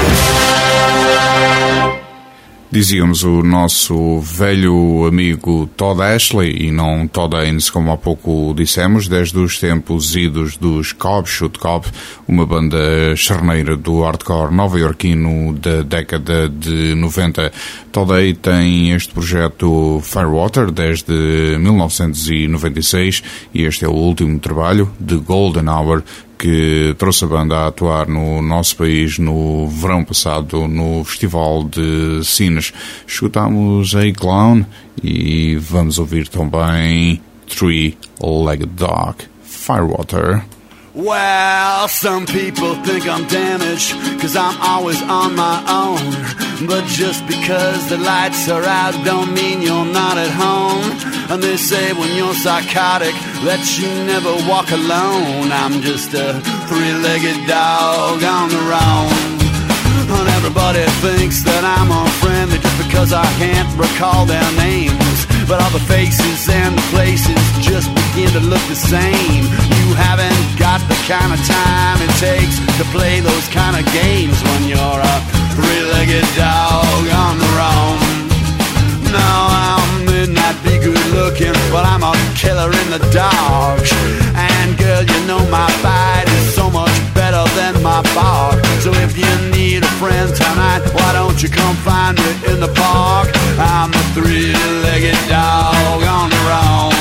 Dizíamos o nosso velho amigo Todd Ashley, e não Todd Haynes, como há pouco dissemos, desde os tempos idos dos Cobb Shoot Cobb, uma banda charneira do hardcore nova-iorquino da década de noventa. Todd Haynes tem este projeto Firewater desde mil novecentos e noventa e seis, e este é o último trabalho, The Golden Hour, que trouxe a banda a atuar no nosso país no verão passado no Festival de Sines. Escutámos a Clown e vamos ouvir também Three-Legged Dog, Firewater. Well, some people think I'm damaged, cause I'm always on my own. But just because the lights are out don't mean you're not at home. And they say when you're psychotic that you never walk alone. I'm just a three-legged dog on the roam. And everybody thinks that I'm unfriendly just because I can't recall their names. But all the faces and the places just begin to look the same. You haven't got the kind of time it takes to play those kind of games when you're a three-legged dog on the roam. Now I may not be good looking, but I'm a killer in the dark. And girl, you know my bite is so much better than my bark. So if you need a friend tonight, why don't you come find me in the park? I'm a three-legged dog on the roam.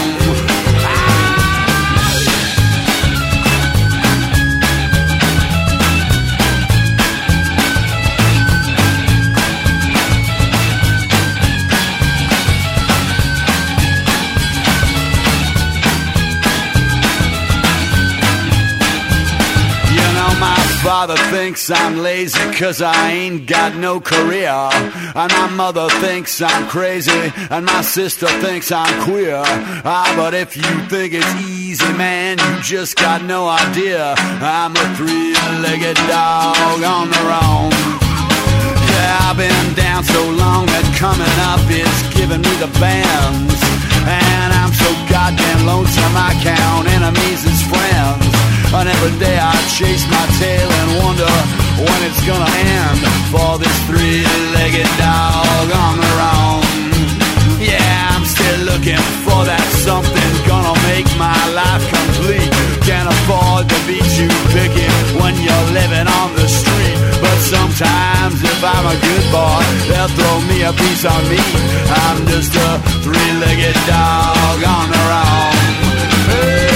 Father thinks I'm lazy cause I ain't got no career. And my mother thinks I'm crazy, and my sister thinks I'm queer. Ah, but if you think it's easy, man, you just got no idea. I'm a three-legged dog on the roam. Yeah, I've been down so long that coming up is giving me the bands. And I'm so goddamn lonesome I count enemies as friends. And every day I chase my tail and wonder when it's gonna end for this three-legged dog on the roam. Yeah, I'm still looking for that something gonna make my life complete. Can't afford to be too picky when you're living on the street. But sometimes if I'm a good boy, they'll throw me a piece of meat. I'm just a three-legged dog on the roam. Hey.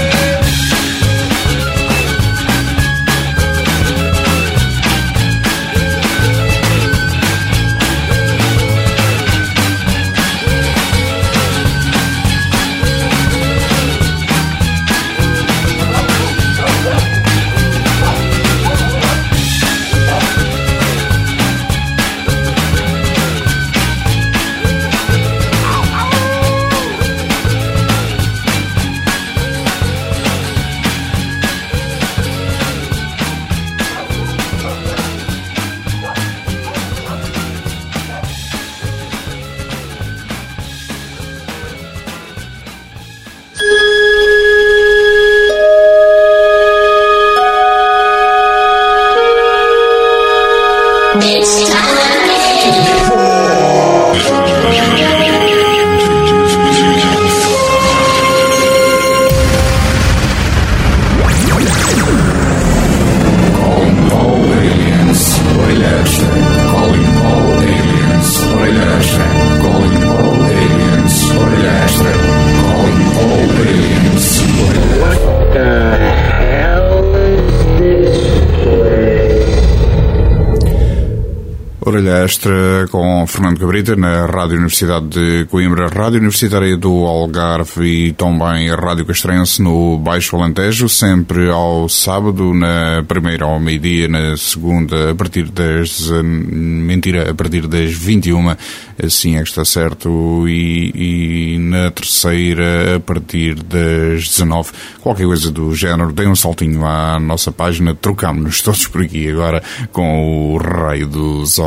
Orelha Extra com Fernando Cabrita na Rádio Universidade de Coimbra, Rádio Universitária do Algarve e também a Rádio Castrense no Baixo Alentejo, sempre ao sábado, na primeira ao meio-dia, na segunda a partir das... mentira, a partir das vinte e uma, assim é que está certo, e, e na terceira a partir das dezanove, qualquer coisa do género. Dê um saltinho à nossa página, trocámos-nos todos por aqui agora com o raio dos horários.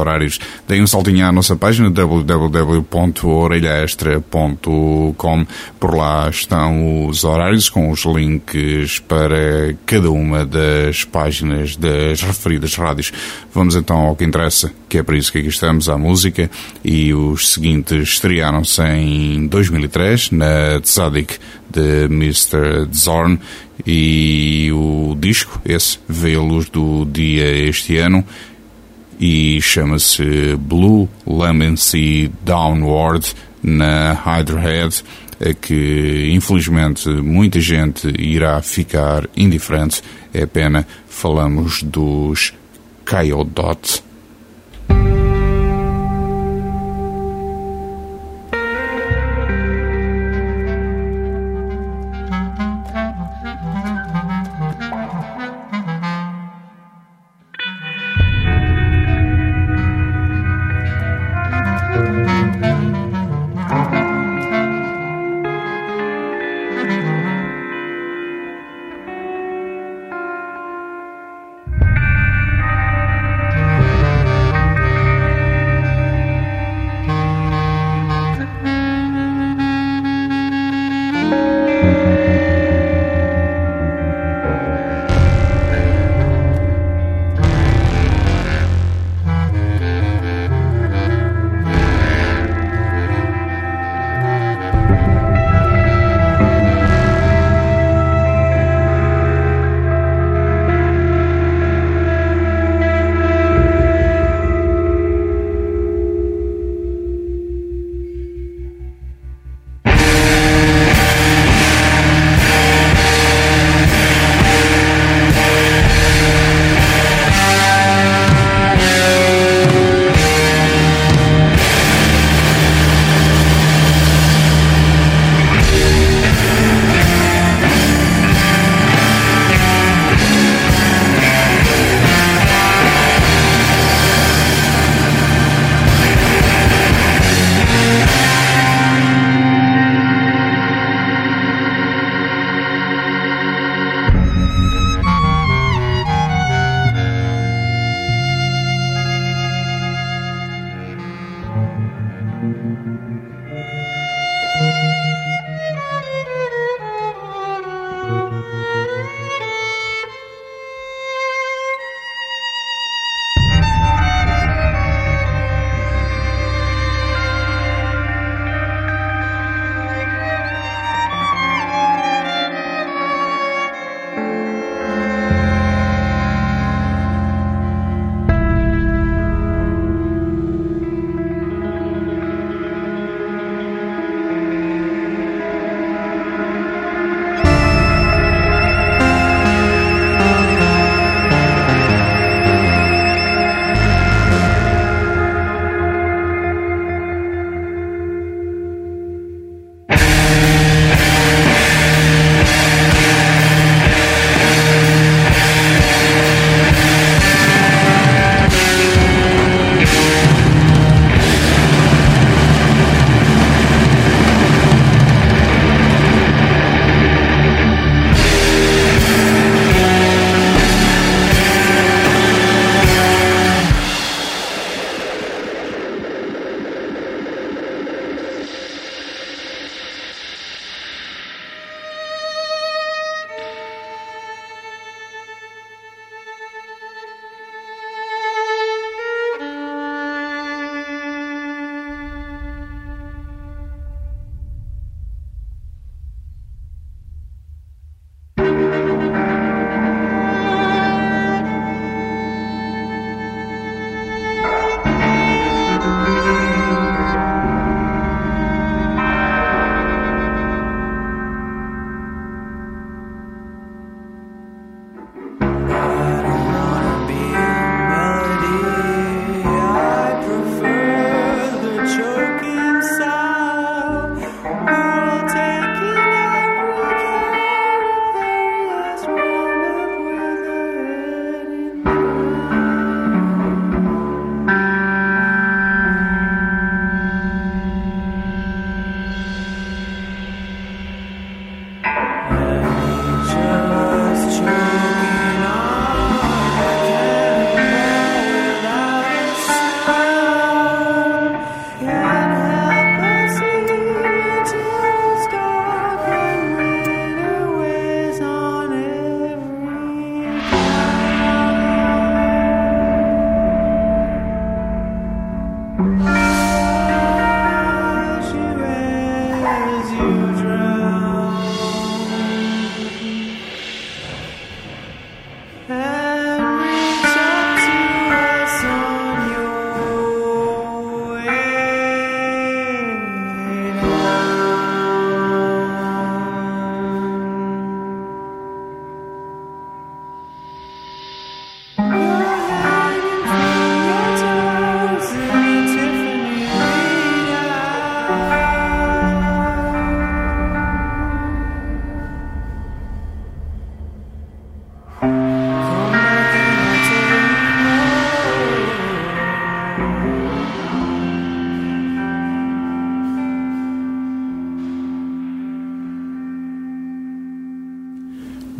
horários. Deem um saltinho à nossa página w w w ponto orelha extra ponto com. Por lá estão os horários com os links para cada uma das páginas das referidas rádios. Vamos então ao que interessa, que é para isso que aqui estamos, à música, e os seguintes estrearam-se em dois mil e três na Tzadik de mister Zorn, e o disco, esse, veio à luz do dia este ano e chama-se Blue Lemon-Sea Downward na Hydrohead, a que infelizmente muita gente irá ficar indiferente. É pena. Falamos dos Kyodot. Thank you.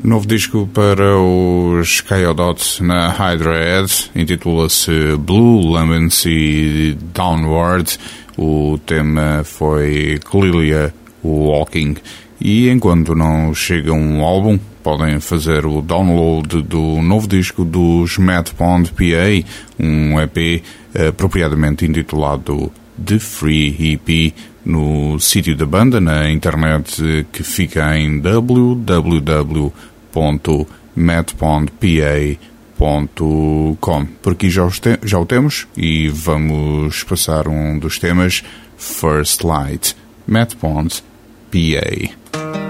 Novo disco para os Kyodot na Hydra-Head, intitula-se Blue Lemons e Downward. O tema foi Clelia Walking. E enquanto não chega um álbum, podem fazer o download do novo disco dos Matt Pond P A, um E P apropriadamente intitulado The Free E P, no sítio da banda na internet, que fica em w w w ponto matt pond p a ponto com. Por aqui já, os te- já o temos e vamos passar um dos temas, First Light, Matt Pond P A.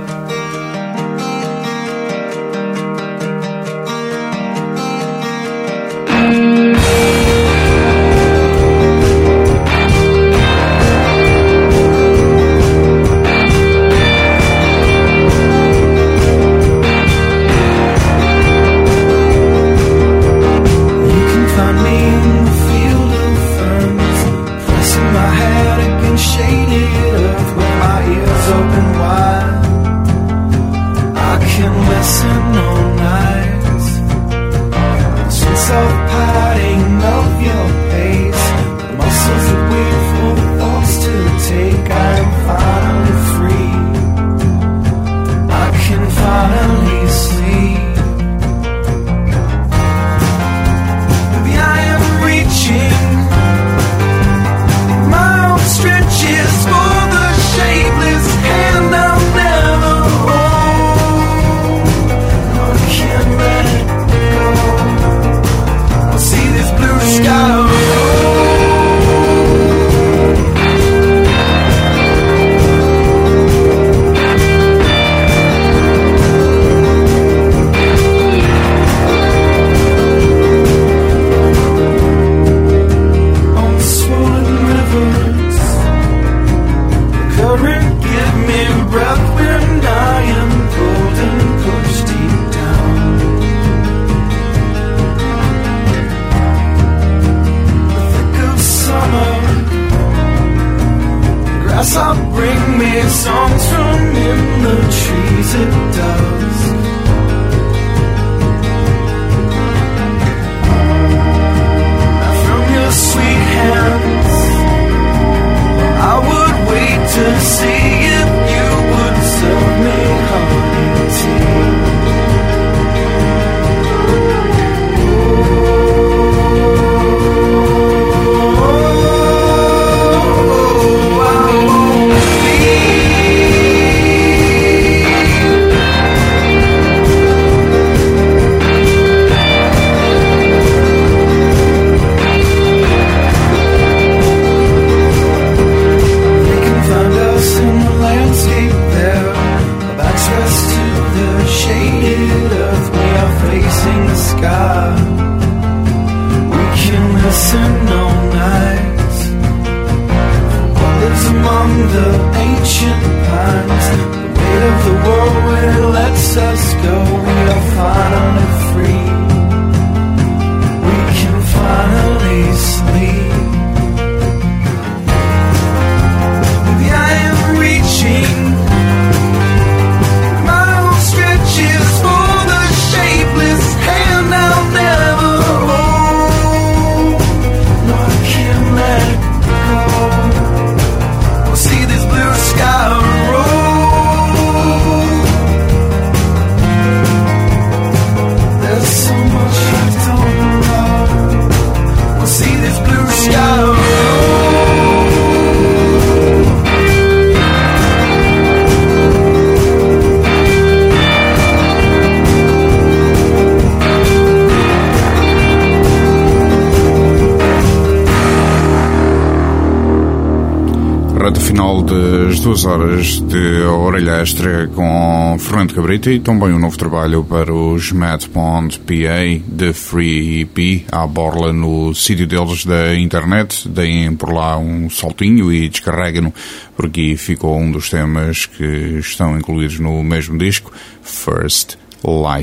Final das duas horas de Orelha Extra com Fernando Cabrita e também um novo trabalho para os Matt Pond P A, The Free E P, à borla no sítio deles da internet. Deem por lá um saltinho e descarreguem-no, porque ficou um dos temas que estão incluídos no mesmo disco, First Light.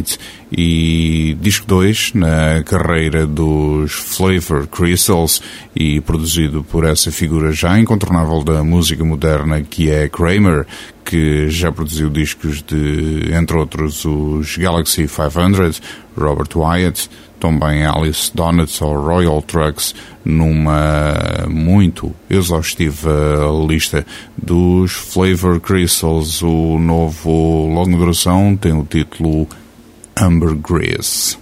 e disco dois na carreira dos Flavor Crystals e produzido por essa figura já incontornável da música moderna que é Kramer, que já produziu discos de, entre outros, os Galaxy quinhentos, Robert Wyatt, também Alice Donuts ou Royal Trucks, numa muito exaustiva lista dos Flavor Crystals. O novo longa duração tem o título Ambergris.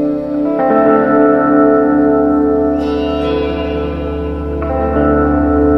Thank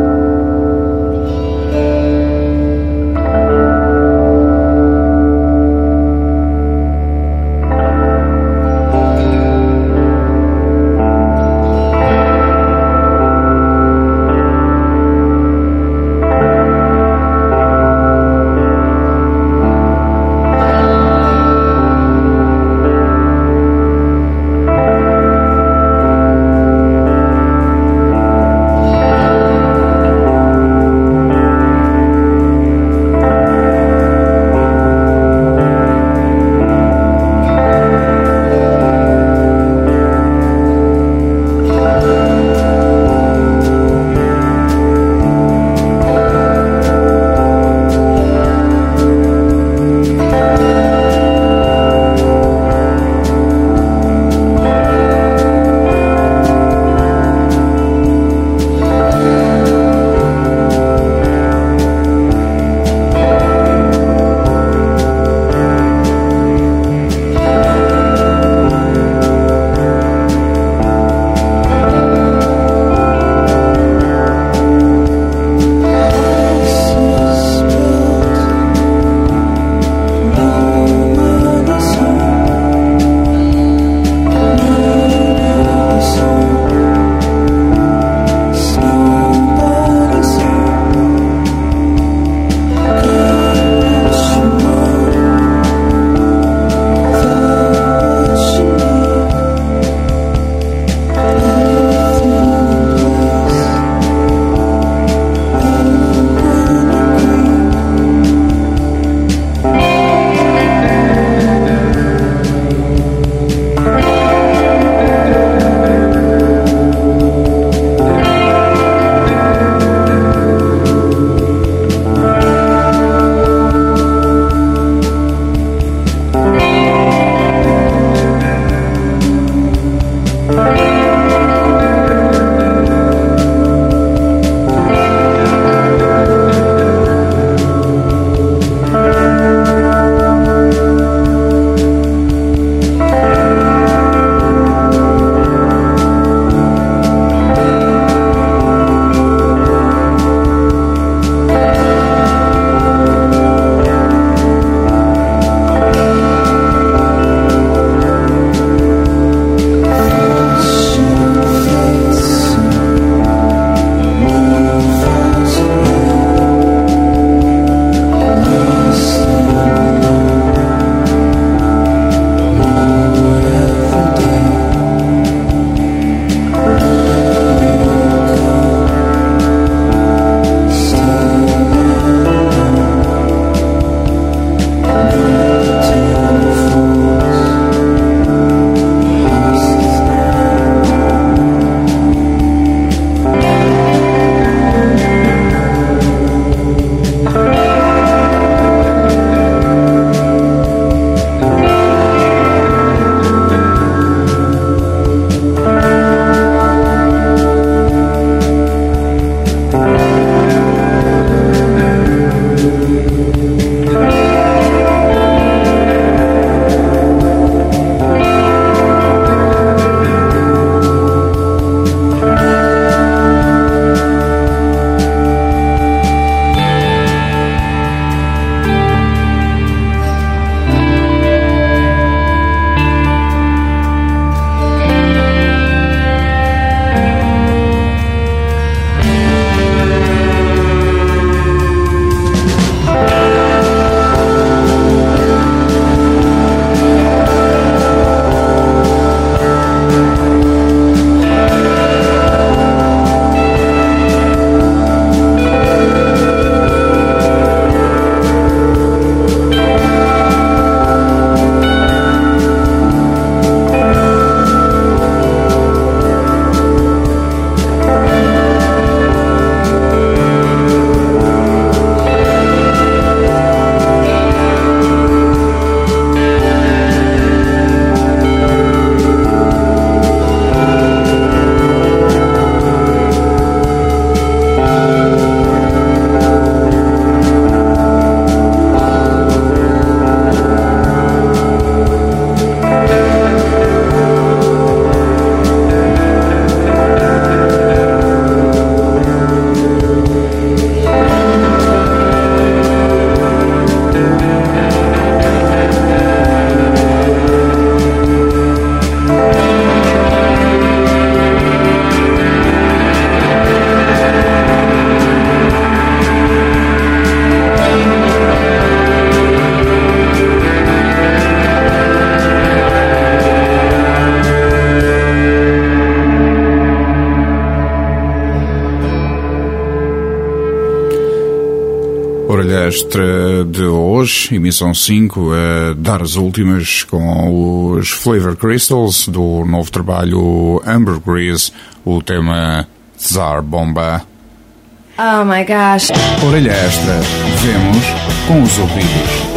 Orelha extra de hoje, emissão cinco, a dar as últimas com os Flavor Crystals do novo trabalho Ambergris, o tema Tsar Bomba. Oh my gosh. Orelha extra, vemos com os ouvidos.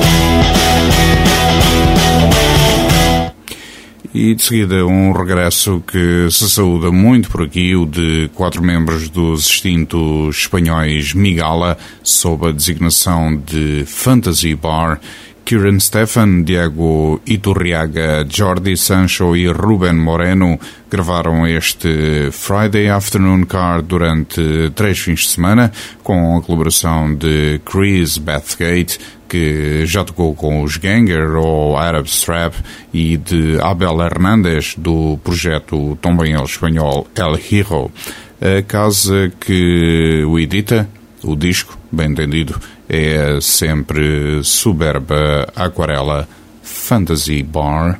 E de seguida um regresso que se saúda muito por aqui, o de quatro membros dos extintos espanhóis Migala, sob a designação de Fantasy Bar. Kieran Stefan, Diego Iturriaga, Jordi Sancho e Ruben Moreno gravaram este Friday Afternoon Car durante três fins de semana, com a colaboração de Chris Bathgate, que já tocou com os Ganger ou Arab Strap, e de Abel Hernández, do projeto também ele espanhol El Hero. A casa que o edita, o disco, bem entendido, é sempre soberba aquarela Fantasy Bar.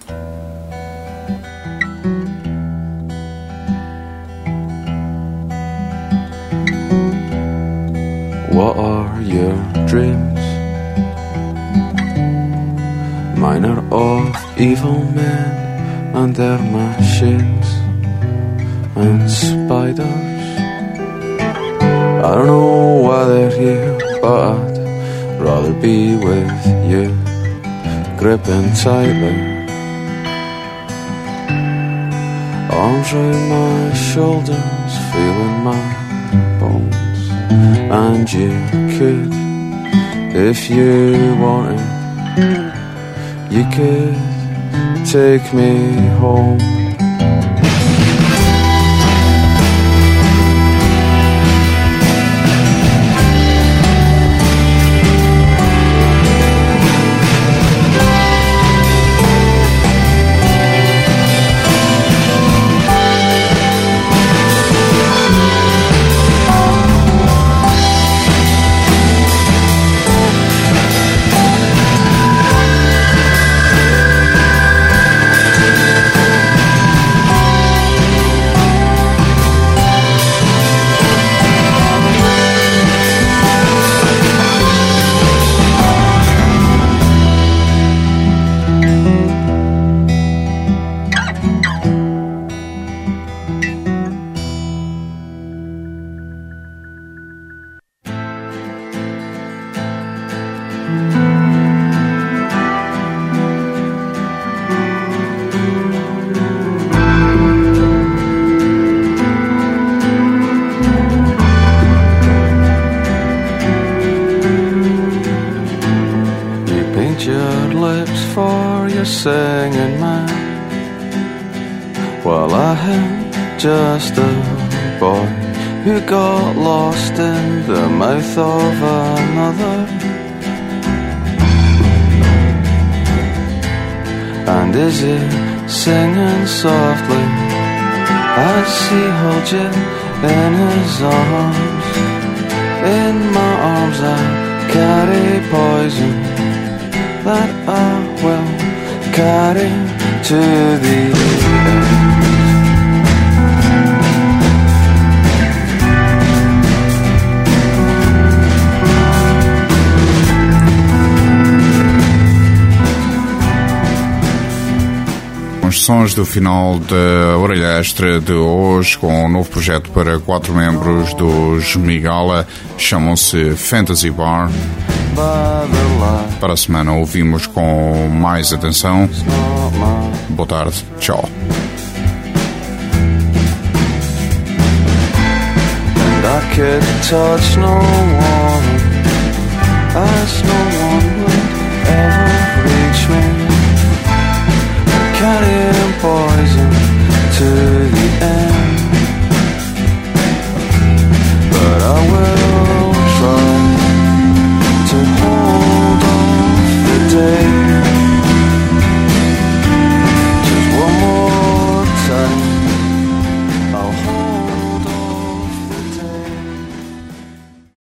What are your dreams? Mine are of evil men and their machines and spiders. I don't know why they're here, but I'd rather be with you, gripping tightly, arms round my shoulders, feeling my bones. And you could, if you wanted, you could take me home. Singing man, while I am just a boy who got lost in the mouth of another. And is he singing softly as he holds you in his arms? In my arms I carry poison that I will carry to the end. Os sons do final da Orelha Extra de hoje, com um novo projeto para quatro membros dos Migala, chamam-se Fantasy Bar. Para a semana ouvimos com mais atenção. Boa tarde, tchau. And I could touch no one, as no one would ever reach me, carrying poison to